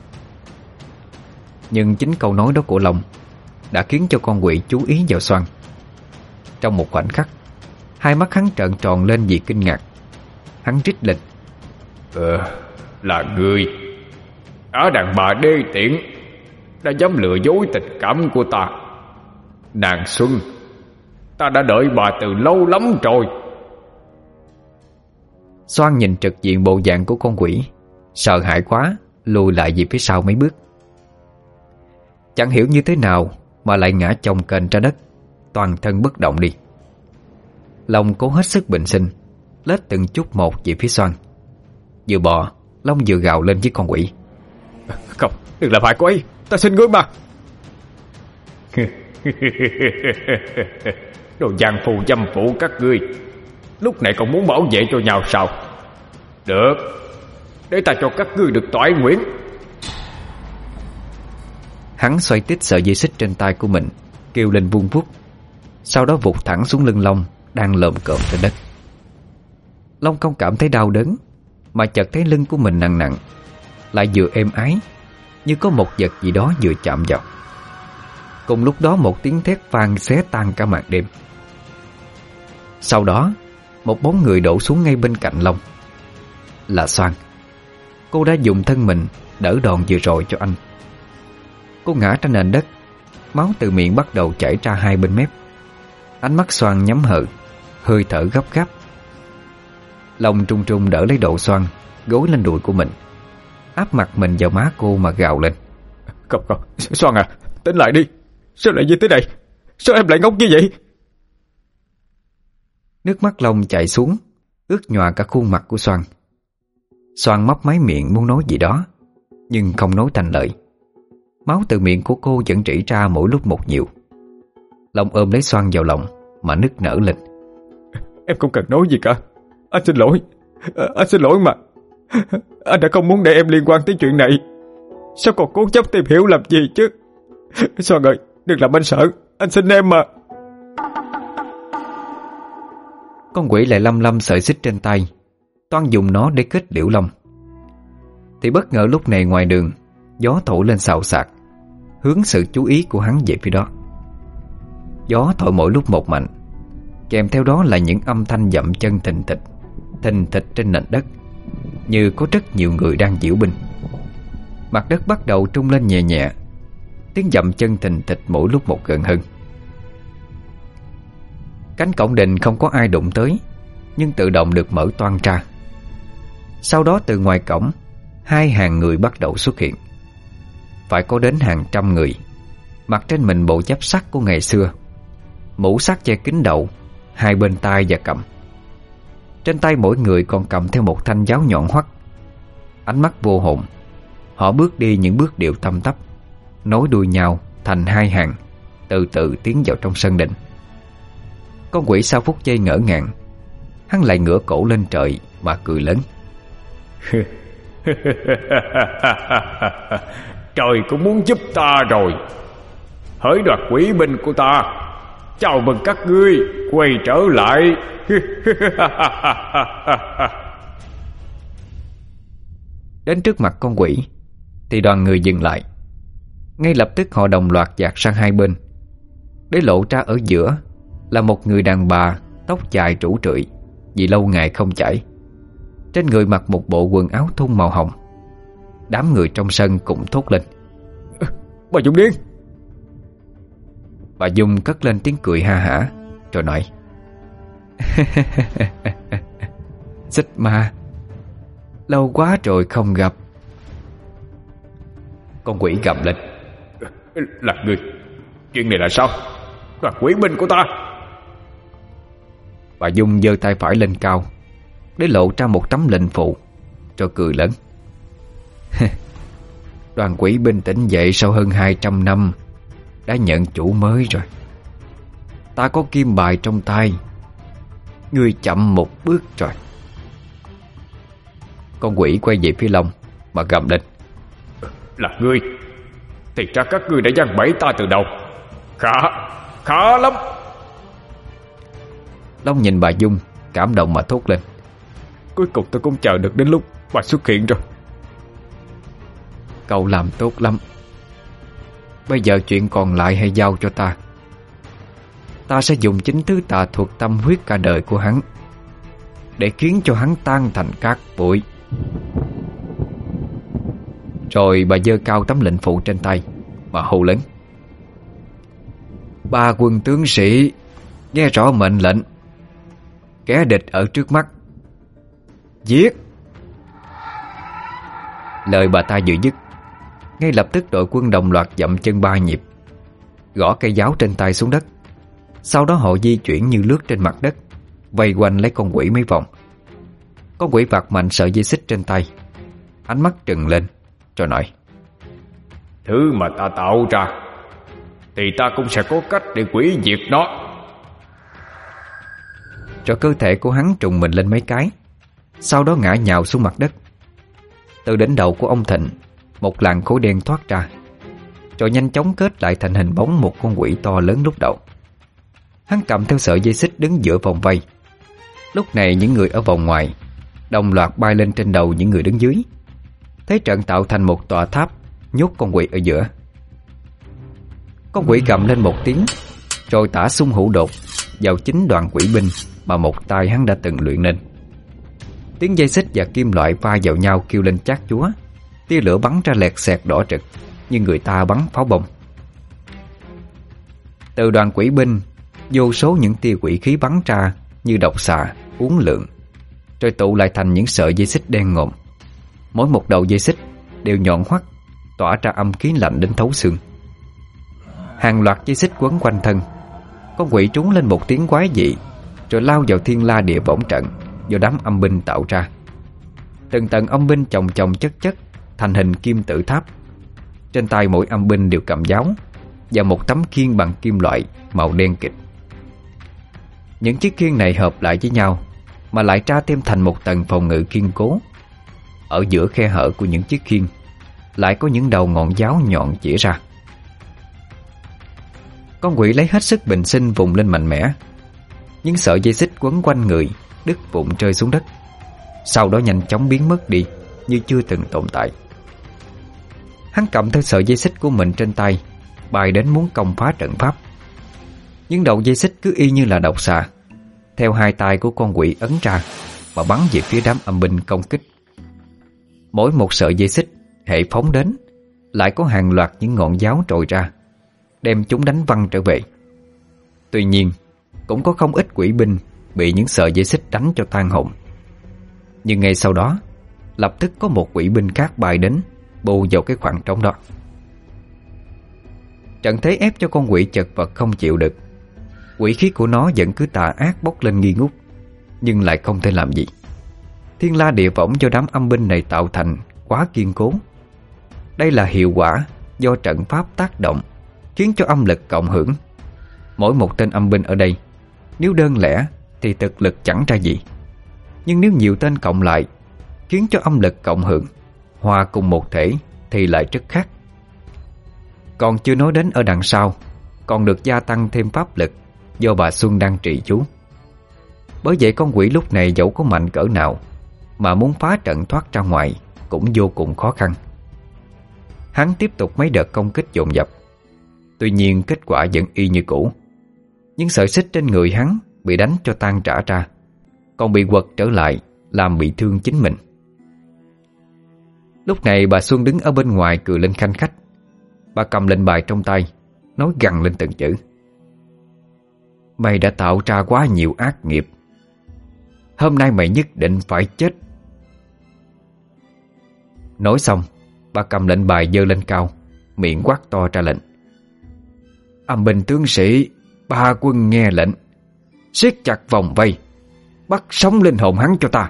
Nhưng chính câu nói đó của Long đã khiến cho con quỷ chú ý vào Xoan. Trong một khoảnh khắc, hai mắt hắn trợn tròn lên vì kinh ngạc. Hắn rít lên: Ờ, là ngươi, ở đàn bà đê tiện, đã dám lừa dối tình cảm của ta. Nàng Xuân, ta đã đợi bà từ lâu lắm rồi. Xoan nhìn trực diện bộ dạng của con quỷ, sợ hãi quá, lùi lại về phía sau mấy bước. Chẳng hiểu như thế nào mà lại ngã chồng kềnh ra đất, toàn thân bất động đi. Long cố hết sức bình sinh, lết từng chút một về phía Xoan. Vừa bò, Long vừa gào lên với con quỷ: Không, đừng làm hại cô ấy, ta xin ngươi mà. Đồ giang phù dâm phụ các ngươi, lúc này còn muốn bảo vệ cho nhau sao? Được, để ta cho các ngươi được toại nguyện. Hắn xoay tít sợi dây xích trên tay của mình, kêu lên vung vút, sau đó vụt thẳng xuống lưng Long đang lồm cồm trên đất. Long không cảm thấy đau đớn, mà chợt thấy lưng của mình nặng nặng, lại vừa êm ái, như có một vật gì đó vừa chạm vào. Cùng lúc đó một tiếng thét vang xé tan cả màn đêm. Sau đó một bóng người đổ xuống ngay bên cạnh Long. Là Xoan. Cô đã dùng thân mình đỡ đòn vừa rồi cho anh. Cô ngã trên nền đất, máu từ miệng bắt đầu chảy ra hai bên mép. Ánh mắt Xoan nhắm hờ, hơi thở gấp gáp. Long trung trung đỡ lấy độ Xoan, gối lên đùi của mình, áp mặt mình vào má cô mà gào lên: Không không, Xoan à, tỉnh lại đi. Sao lại như thế này? Sao em lại ngốc như vậy? Nước mắt Long chảy xuống, ướt nhòa cả khuôn mặt của Xoan. Xoan mấp máy miệng muốn nói gì đó, nhưng không nói thành lời. Máu từ miệng của cô vẫn rỉ ra mỗi lúc một nhiều. Long ôm lấy Xoan vào lòng mà nức nở lên: Em không cần nói gì cả. Anh xin lỗi. Anh xin lỗi mà. Anh đã không muốn để em liên quan tới chuyện này. Sao còn cố chấp tìm hiểu làm gì chứ? Xoan ơi, đừng làm anh sợ. Anh xin em mà. Con quỷ lại lâm lâm sợi xích trên tay, toan dùng nó để kết liễu Long. Thì bất ngờ lúc này ngoài đường, gió thổi lên xào xạc, hướng sự chú ý của hắn về phía đó. Gió thổi mỗi lúc một mạnh, kèm theo đó là những âm thanh dậm chân thình thịch, thình thịch trên nền đất, như có rất nhiều người đang diễu binh. Mặt đất bắt đầu trung lên nhẹ nhẹ, tiếng dậm chân thình thịch mỗi lúc một gần hơn. Cánh cổng đình không có ai đụng tới, nhưng tự động được mở toang ra. Sau đó từ ngoài cổng, hai hàng người bắt đầu xuất hiện. Phải có đến hàng trăm người, mặc trên mình bộ giáp sắt của ngày xưa, mũ sắt che kín đầu, hai bên tai và cầm. Trên tay mỗi người còn cầm theo một thanh giáo nhọn hoắt. Ánh mắt vô hồn, họ bước đi những bước điệu tăm tắp, nối đuôi nhau thành hai hàng, từ từ tiến vào trong sân đình. Con quỷ sau phút giây ngỡ ngàng, hắn lại ngửa cổ lên trời mà cười lớn: Trời cũng muốn giúp ta rồi. Hỡi đoạt quỷ binh của ta, chào mừng các ngươi quay trở lại. Đến trước mặt con quỷ thì đoàn người dừng lại. Ngay lập tức họ đồng loạt dạt sang hai bên, để lộ ra ở giữa là một người đàn bà tóc dài rủ rượi vì lâu ngày không chải. Trên người mặc một bộ quần áo thun màu hồng. Đám người trong sân cũng thốt lên: Bà Dung điên. Bà Dung cất lên tiếng cười ha hả, rồi nói: Xích ma, lâu quá rồi không gặp. Con quỷ gầm lên: Là ngươi? Chuyện này là sao? Là quỷ binh của ta. Bà Dung giơ tay phải lên cao để lộ ra một tấm lệnh phụ, rồi cười lớn: Đoàn quỷ binh tỉnh dậy sau hơn hai trăm năm, đã nhận chủ mới rồi. Ta có kim bài trong tay, ngươi chậm một bước rồi. Con quỷ quay về phía Long mà gầm lên: Là ngươi? Thì ra các ngươi đã giăng bẫy ta từ đầu. Khá, khá lắm. Long nhìn bà Dung cảm động mà thốt lên: Cuối cùng tôi cũng chờ được đến lúc bà xuất hiện rồi. Cậu làm tốt lắm. Bây giờ chuyện còn lại hãy giao cho ta. Ta sẽ dùng chính thứ tà thuật tâm huyết cả đời của hắn, để khiến cho hắn tan thành cát bụi. Rồi bà giơ cao tấm lệnh phụ trên tay mà hô lớn: Ba quân tướng sĩ, nghe rõ mệnh lệnh. Kẻ địch ở trước mắt, Giết! Lời bà ta vừa dứt, ngay lập tức đội quân đồng loạt dậm chân ba nhịp, gõ cây giáo trên tay xuống đất. Sau đó họ di chuyển như lướt trên mặt đất, vây quanh lấy con quỷ mấy vòng. Con quỷ vặt mạnh sợi dây xích trên tay, ánh mắt trừng lên rồi nói: Thứ mà ta tạo ra thì ta cũng sẽ có cách để hủy diệt nó. Rồi cơ thể của hắn trùng mình lên mấy cái, sau đó ngã nhào xuống mặt đất. Từ đỉnh đầu của ông Thịnh, một làn khối đen thoát ra, rồi nhanh chóng kết lại thành hình bóng một con quỷ to lớn lúc đầu. Hắn cầm theo sợi dây xích đứng giữa vòng vây. Lúc này những người ở vòng ngoài đồng loạt bay lên trên đầu những người đứng dưới. Thế trận tạo thành một tòa tháp nhốt con quỷ ở giữa. Con quỷ gầm lên một tiếng, rồi tả xung hữu đột vào chính đoàn quỷ binh mà một tay hắn đã từng luyện nên. Tiếng dây xích và kim loại va vào nhau kêu lên chát chúa. Tia lửa bắn ra lẹt xẹt đỏ rực, như người ta bắn pháo bông. Từ đoàn quỷ binh, vô số những tia quỷ khí bắn ra như độc xà, uốn lượn, rồi tụ lại thành những sợi dây xích đen ngòm. Mỗi một đầu dây xích đều nhọn hoắt, tỏa ra âm khí lạnh đến thấu xương. Hàng loạt dây xích quấn quanh thân. Con quỷ trúng lên một tiếng quái dị, rồi lao vào thiên la địa võng trận do đám âm binh tạo ra. Từng tầng âm binh chồng chồng chất chất thành hình kim tự tháp. Trên tay mỗi âm binh đều cầm giáo và một tấm khiên bằng kim loại màu đen kịt. Những chiếc khiên này hợp lại với nhau mà lại tra thêm thành một tầng phòng ngự kiên cố. Ở giữa khe hở của những chiếc khiên lại có những đầu ngọn giáo nhọn chĩa ra. Con quỷ lấy hết sức bình sinh vùng lên mạnh mẽ. Những sợi dây xích quấn quanh người đứt vụn rơi xuống đất, sau đó nhanh chóng biến mất đi như chưa từng tồn tại. Hắn cầm theo sợi dây xích của mình trên tay, bay đến muốn công phá trận pháp. Nhưng đầu dây xích cứ y như là độc xà, theo hai tay của con quỷ ấn ra và bắn về phía đám âm binh công kích. Mỗi một sợi dây xích hệ phóng đến lại có hàng loạt những ngọn giáo trồi ra, đem chúng đánh văng trở về. Tuy nhiên cũng có không ít quỷ binh bị những sợi dây xích đánh cho tan hồn. Nhưng ngay sau đó, lập tức có một quỷ binh khác bay đến, bù vào cái khoảng trống đó. Trận thế ép cho con quỷ chật vật không chịu được. Quỷ khí của nó vẫn cứ tà ác bốc lên nghi ngút, nhưng lại không thể làm gì. Thiên la địa võng do đám âm binh này tạo thành quá kiên cố. Đây là hiệu quả do trận pháp tác động, khiến cho âm lực cộng hưởng. Mỗi một tên âm binh ở đây, nếu đơn lẻ thì thực lực chẳng ra gì, nhưng nếu nhiều tên cộng lại, khiến cho âm lực cộng hưởng, hòa cùng một thể thì lại rất khác. Còn chưa nói đến ở đằng sau còn được gia tăng thêm pháp lực do bà Xuân đang trị chú. Bởi vậy con quỷ lúc này dẫu có mạnh cỡ nào mà muốn phá trận thoát ra ngoài cũng vô cùng khó khăn. Hắn tiếp tục mấy đợt công kích dồn dập. Tuy nhiên kết quả vẫn y như cũ. Những sợi xích trên người hắn bị đánh cho tan rã ra, còn bị quật trở lại làm bị thương chính mình. Lúc này bà Xuân đứng ở bên ngoài cười lên khanh khách. Bà cầm lệnh bài trong tay, nói gằn lên từng chữ: Mày đã tạo ra quá nhiều ác nghiệp, hôm nay mày nhất định phải chết. Nói xong, bà cầm lệnh bài giơ lên cao, miệng quát to ra lệnh: Âm binh tướng sĩ, ba quân nghe lệnh, siết chặt vòng vây, bắt sống linh hồn hắn cho ta.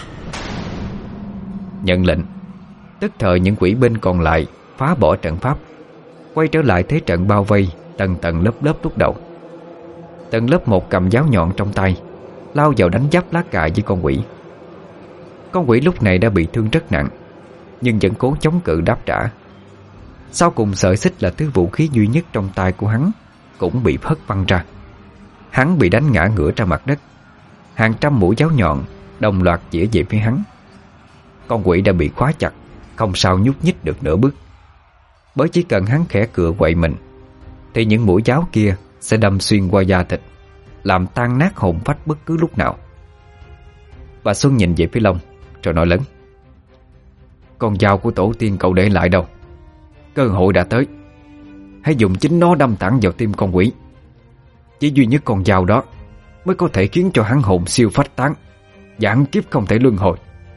Nhận lệnh, tức thời những quỷ binh còn lại phá bỏ trận pháp, quay trở lại thế trận bao vây tầng tầng lớp lớp lúc đầu. Tầng lớp một cầm giáo nhọn trong tay, lao vào đánh giáp lá cài với con quỷ. Con quỷ lúc này đã bị thương rất nặng, nhưng vẫn cố chống cự đáp trả. Sau cùng sợi xích là thứ vũ khí duy nhất trong tay của hắn cũng bị hất văng ra. Hắn bị đánh ngã ngửa ra mặt đất. Hàng trăm mũi giáo nhọn đồng loạt chĩa về phía hắn. Con quỷ đã bị khóa chặt, không sao nhúc nhích được nửa bước. Bởi chỉ cần hắn khẽ cựa quậy mình thì những mũi giáo kia sẽ đâm xuyên qua da thịt, làm tan nát hồn phách bất cứ lúc nào. Bà Xuân nhìn về phía Long rồi nói lớn: Con dao của tổ tiên cậu để lại đâu? Cơ hội đã tới, hãy dùng chính nó đâm thẳng vào tim con quỷ. Chỉ duy nhất con dao đó mới có thể khiến cho hắn hồn siêu phách tán, vạn kiếp không thể luân hồi.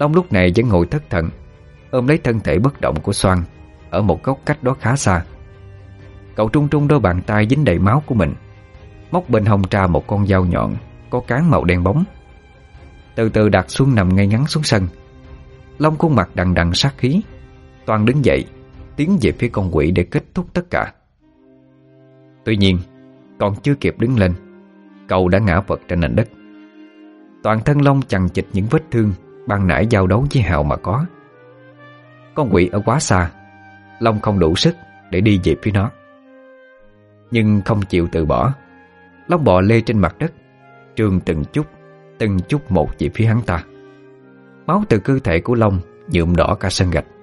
Long lúc này vẫn ngồi thất thần, ôm lấy thân thể bất động của Xoan ở một góc cách đó khá xa. Cậu trung trung đôi bàn tay dính đầy máu của mình, móc bên hông ra một con dao nhọn có cán màu đen bóng. Từ từ đặt Xuân nằm ngay ngắn xuống sân. Long khuôn mặt đằng đằng sát khí, Toàn đứng dậy tiến về phía con quỷ để kết thúc tất cả. Tuy nhiên còn chưa kịp đứng lên, cậu đã ngã vật trên nền đất. Toàn thân Long chằng chịt những vết thương ban nãy giao đấu với Hào mà có. Con quỷ ở quá xa, Long không đủ sức để đi về phía nó. Nhưng không chịu từ bỏ, Long bò lê trên mặt đất, trườn từng chút, từng chút một về phía hắn ta. Máu từ cơ thể của Long nhuộm đỏ cả sân gạch.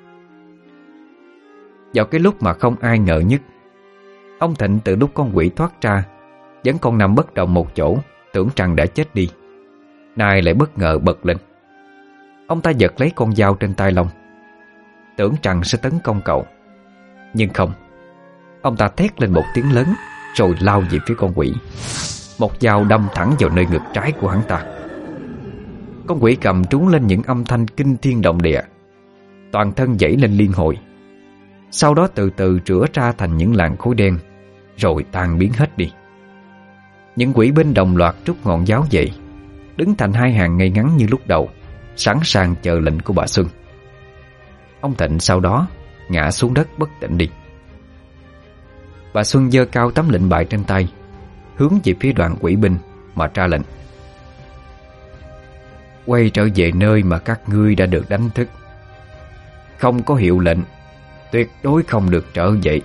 Vào cái lúc mà không ai ngờ nhất, ông Thịnh từ lúc con quỷ thoát ra vẫn còn nằm bất động một chỗ, tưởng rằng đã chết đi, nay lại bất ngờ bật lên. Ông ta giật lấy con dao trên tay Long, tưởng rằng sẽ tấn công cậu. Nhưng không, ông ta thét lên một tiếng lớn rồi lao về phía con quỷ. Một dao đâm thẳng vào nơi ngực trái của hắn ta. Con quỷ cầm trúng lên những âm thanh kinh thiên động địa, toàn thân dãy lên liên hồi. Sau đó từ từ rửa ra thành những làn khối đen, rồi tan biến hết đi. Những quỷ binh đồng loạt rút ngọn giáo dậy, đứng thành hai hàng ngay ngắn như lúc đầu, sẵn sàng chờ lệnh của bà Xuân. Ông Thịnh sau đó ngã xuống đất bất tỉnh đi. Bà Xuân giơ cao tấm lệnh bài trên tay, hướng về phía đoàn quỷ binh mà ra lệnh: quay trở về nơi mà các ngươi đã được đánh thức. Không có hiệu lệnh, tuyệt đối không được trở dậy.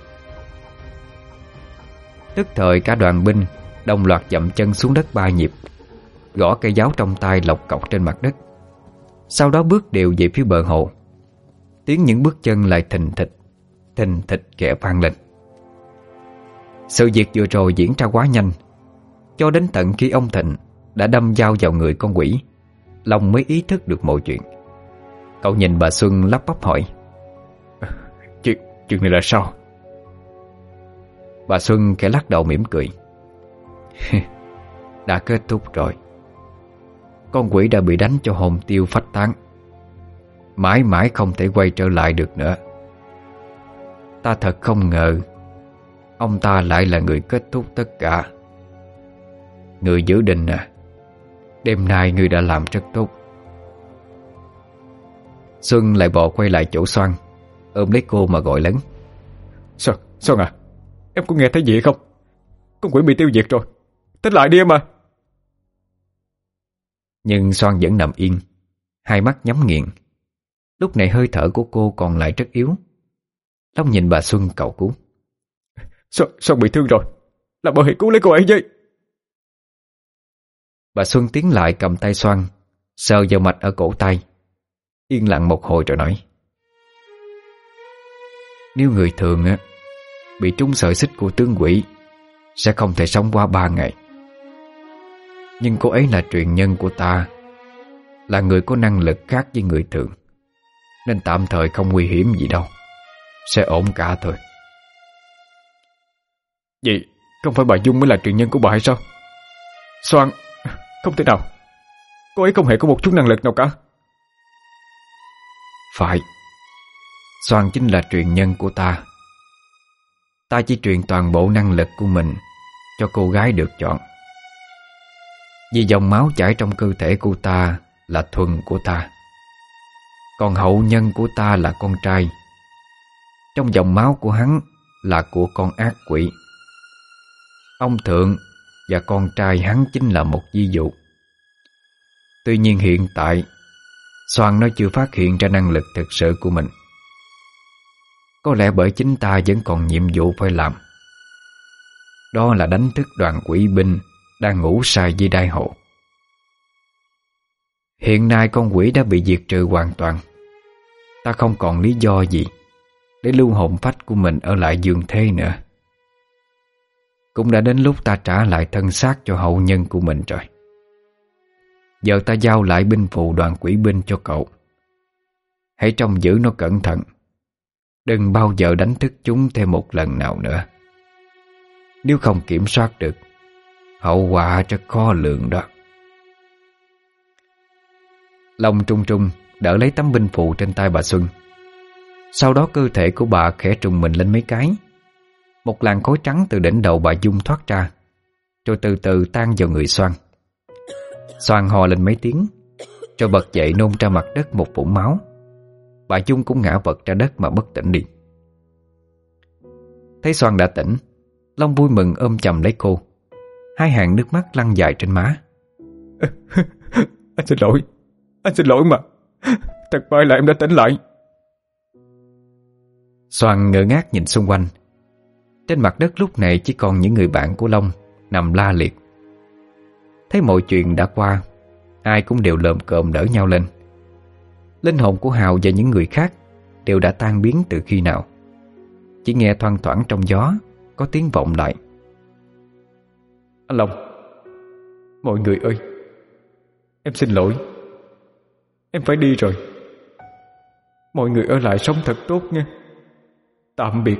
Tức thời cả đoàn binh đồng loạt dậm chân xuống đất ba nhịp, gõ cây giáo trong tay lộc cọc trên mặt đất. Sau đó bước đều về phía bờ hồ. Tiếng những bước chân lại thình thịch, thình thịch kẻ vang lên. Sự việc vừa rồi diễn ra quá nhanh, cho đến tận khi ông Thịnh đã đâm dao vào người con quỷ, Long mới ý thức được mọi chuyện. Cậu nhìn bà Xuân lắp bắp hỏi: Chuyện, chuyện này là sao? Bà Xuân khẽ lắc đầu mỉm cười. Đã kết thúc rồi. Con quỷ đã bị đánh cho hồn tiêu phách tán, mãi mãi không thể quay trở lại được nữa. Ta thật không ngờ ông ta lại là người kết thúc tất cả. Người giữ đình à, đêm nay ngươi đã làm rất tốt. Xuân lại bò quay lại chỗ Xoan, ôm lấy cô mà gọi lớn: Xoan, Xoan à, em có nghe thấy gì không? Con quỷ bị tiêu diệt rồi, tỉnh lại đi em à. Nhưng Xoan vẫn nằm yên, hai mắt nhắm nghiền. Lúc này hơi thở của cô còn lại rất yếu. Long nhìn bà Xuân cầu cứu: Xoan, Xoan bị thương rồi, làm ơn hãy cứu lấy cô ấy với. Bà Xuân tiến lại cầm tay Xoan, sờ vào mạch ở cổ tay, yên lặng một hồi rồi nói: Nếu người thường á bị trúng sợi xích của tướng quỷ sẽ không thể sống qua ba ngày. Nhưng cô ấy là truyền nhân của ta, là người có năng lực khác với người thường, nên tạm thời không nguy hiểm gì đâu, sẽ ổn cả thôi. Vậy không phải bà Dung mới là truyền nhân của bà hay sao? Xoan, không thể nào, cô ấy không hề có một chút năng lực nào cả. Phải, Xoan chính là truyền nhân của ta. Ta chỉ truyền toàn bộ năng lực của mình cho cô gái được chọn, vì dòng máu chảy trong cơ thể của ta là thuần của ta, còn hậu nhân của ta là con trai. Trong dòng máu của hắn là của con ác quỷ. Ông Thượng và con trai hắn chính là một ví dụ. Tuy nhiên hiện tại Xoan nó chưa phát hiện ra năng lực thực sự của mình. Có lẽ bởi chính ta vẫn còn nhiệm vụ phải làm, đó là đánh thức đoàn quỷ binh đang ngủ say dưới đai hộ. Hiện nay con quỷ đã bị diệt trừ hoàn toàn. Ta không còn lý do gì để lưu hồn phách của mình ở lại dương thế nữa. Cũng đã đến lúc ta trả lại thân xác cho hậu nhân của mình rồi. Giờ ta giao lại binh phù đoàn quỷ binh cho cậu. Hãy trông giữ nó cẩn thận, đừng bao giờ đánh thức chúng thêm một lần nào nữa. Nếu không kiểm soát được, hậu quả rất khó lường đó. Long trung trung đỡ lấy tấm binh phù trên tay bà Xuân. Sau đó cơ thể của bà khẽ trùng mình lên mấy cái. Một làn khói trắng từ đỉnh đầu bà Dung thoát ra, rồi từ từ tan vào người Soan. Soan hò lên mấy tiếng, rồi bật dậy nôn ra mặt đất một vũng máu. Bà Dung cũng ngã vật ra đất mà bất tỉnh đi. Thấy Soan đã tỉnh, Long vui mừng ôm chầm lấy cô. Hai hàng nước mắt lăn dài trên má. Anh xin lỗi, anh xin lỗi mà. Thật may là em đã tỉnh lại. Soan ngơ ngác nhìn xung quanh. Trên mặt đất lúc này chỉ còn những người bạn của Long nằm la liệt. Thấy mọi chuyện đã qua, ai cũng đều lồm cồm đỡ nhau lên. Linh hồn của Hào và những người khác đều đã tan biến từ khi nào. Chỉ nghe thoang thoảng trong gió có tiếng vọng lại. Anh Long, mọi người ơi, em xin lỗi. Em phải đi rồi. Mọi người ở lại sống thật tốt nha. Tạm biệt.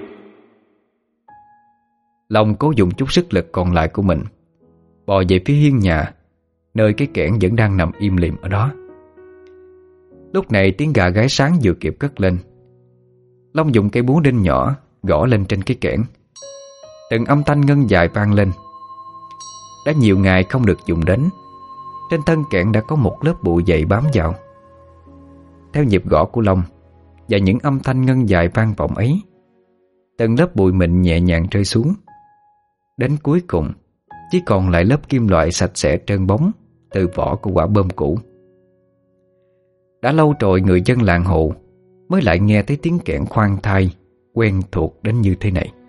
Long cố dùng chút sức lực còn lại của mình bò về phía hiên nhà, nơi cái kẽn vẫn đang nằm im lìm ở đó. Lúc này tiếng gà gáy sáng vừa kịp cất lên. Long dùng cây búa đinh nhỏ gõ lên trên cái kẽn. Từng âm thanh ngân dài vang lên. Đã nhiều ngày không được dùng đến, trên thân kẽn đã có một lớp bụi dày bám vào. Theo nhịp gõ của Long và những âm thanh ngân dài vang vọng ấy, từng lớp bụi mịn nhẹ nhàng rơi xuống. Đến cuối cùng chỉ còn lại lớp kim loại sạch sẽ trơn bóng từ vỏ của quả bom cũ. Đã lâu rồi người dân làng Hồ mới lại nghe thấy tiếng kẽn khoan thai quen thuộc đến như thế này.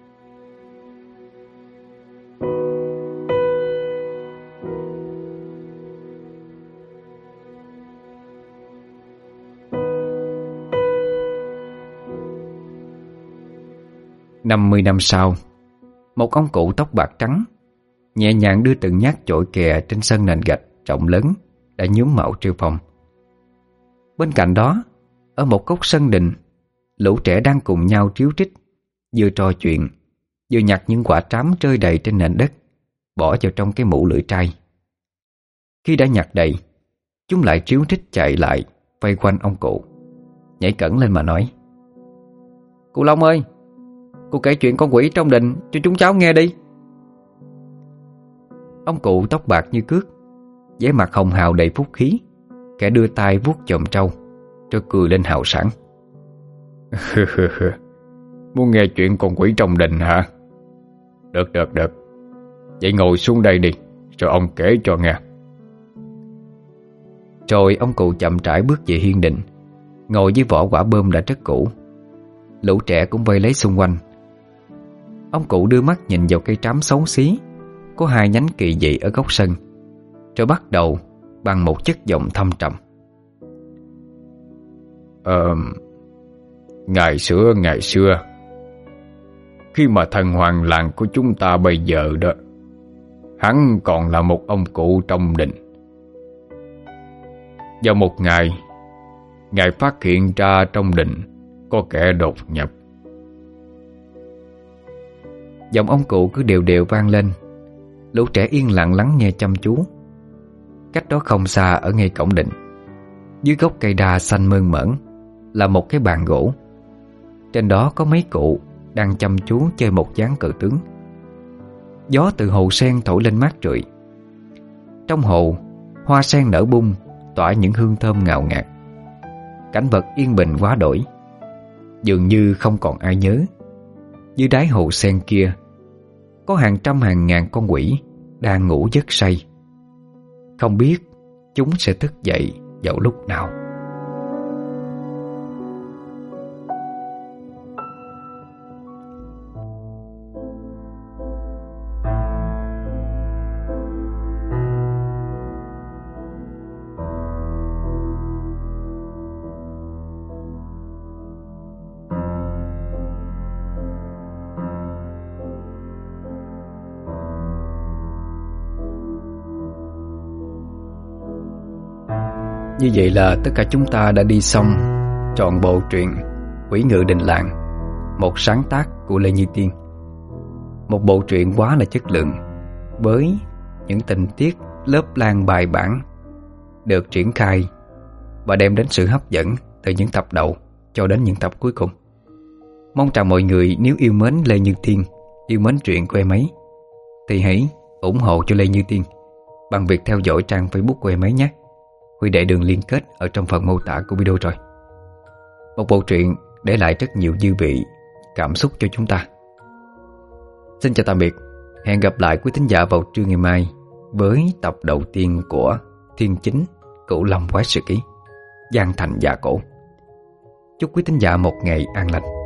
Năm mươi năm sau, một ông cụ tóc bạc trắng nhẹ nhàng đưa từng nhát chổi kè trên sân nền gạch rộng lớn đã nhuốm màu rêu phong. Bên cạnh đó, ở một góc sân đình, lũ trẻ đang cùng nhau tríu trích, vừa trò chuyện, vừa nhặt những quả trám rơi đầy trên nền đất, bỏ vào trong cái mũ lưỡi trai. Khi đã nhặt đầy, chúng lại tríu trích chạy lại vây quanh ông cụ, nhảy cẫng lên mà nói: "Cụ Long ơi, cụ kể chuyện con quỷ trong đình cho chúng cháu nghe đi." Ông cụ tóc bạc như cước, vẻ mặt hồng hào đầy phúc khí, kẻ đưa tay vuốt chòm trâu, rồi cười lên hào sảng. Muốn nghe chuyện con quỷ trong đình hả? Được được được, vậy ngồi xuống đây đi, rồi ông kể cho nghe. Rồi ông cụ chậm rãi bước về hiên đình, ngồi với vỏ quả bơm đã rất cũ. Lũ trẻ cũng vây lấy xung quanh. Ông cụ đưa mắt nhìn vào cây trám xấu xí có hai nhánh kỳ dị ở góc sân, rồi bắt đầu bằng một chất giọng thâm trầm. Ờ, ngày xưa ngày xưa, khi mà thần hoàng làng của chúng ta bây giờ đó, hắn còn là một ông cụ trong đình. Vào một ngày, ngài phát hiện ra trong đình có kẻ đột nhập. Giọng ông cụ cứ đều đều vang lên. Lũ trẻ yên lặng lắng nghe chăm chú. Cách đó không xa ở ngay cổng đình, dưới gốc cây đa xanh mơn mởn, là một cái bàn gỗ. Trên đó có mấy cụ đang chăm chú chơi một ván cờ tướng. Gió từ hồ sen thổi lên mát rượi. Trong hồ, hoa sen nở bung, tỏa những hương thơm ngào ngạt. Cảnh vật yên bình quá đổi, dường như không còn ai nhớ. Dưới đáy hồ sen kia, có hàng trăm hàng ngàn con quỷ đang ngủ giấc say. Không biết chúng sẽ thức dậy vào lúc nào. Như vậy là tất cả chúng ta đã đi xong trọn bộ truyện Quỷ Ngự Đình Làng, một sáng tác của Lê Như Tiên. Một bộ truyện quá là chất lượng, với những tình tiết lớp lang bài bản, được triển khai và đem đến sự hấp dẫn từ những tập đầu cho đến những tập cuối cùng. Mong rằng mọi người nếu yêu mến Lê Như Tiên, yêu mến truyện của em ấy, thì hãy ủng hộ cho Lê Như Tiên bằng việc theo dõi trang Facebook của em ấy nhé. Huy để đường liên kết ở trong phần mô tả của video rồi. Một bộ truyện để lại rất nhiều dư vị, cảm xúc cho chúng ta. Xin chào tạm biệt. Hẹn gặp lại quý thính giả vào trưa ngày mai với tập đầu tiên của Thiên Chính Cửu Long Quái Sự Ký, Giang Thành Dạ Cổ. Chúc quý thính giả một ngày an lành.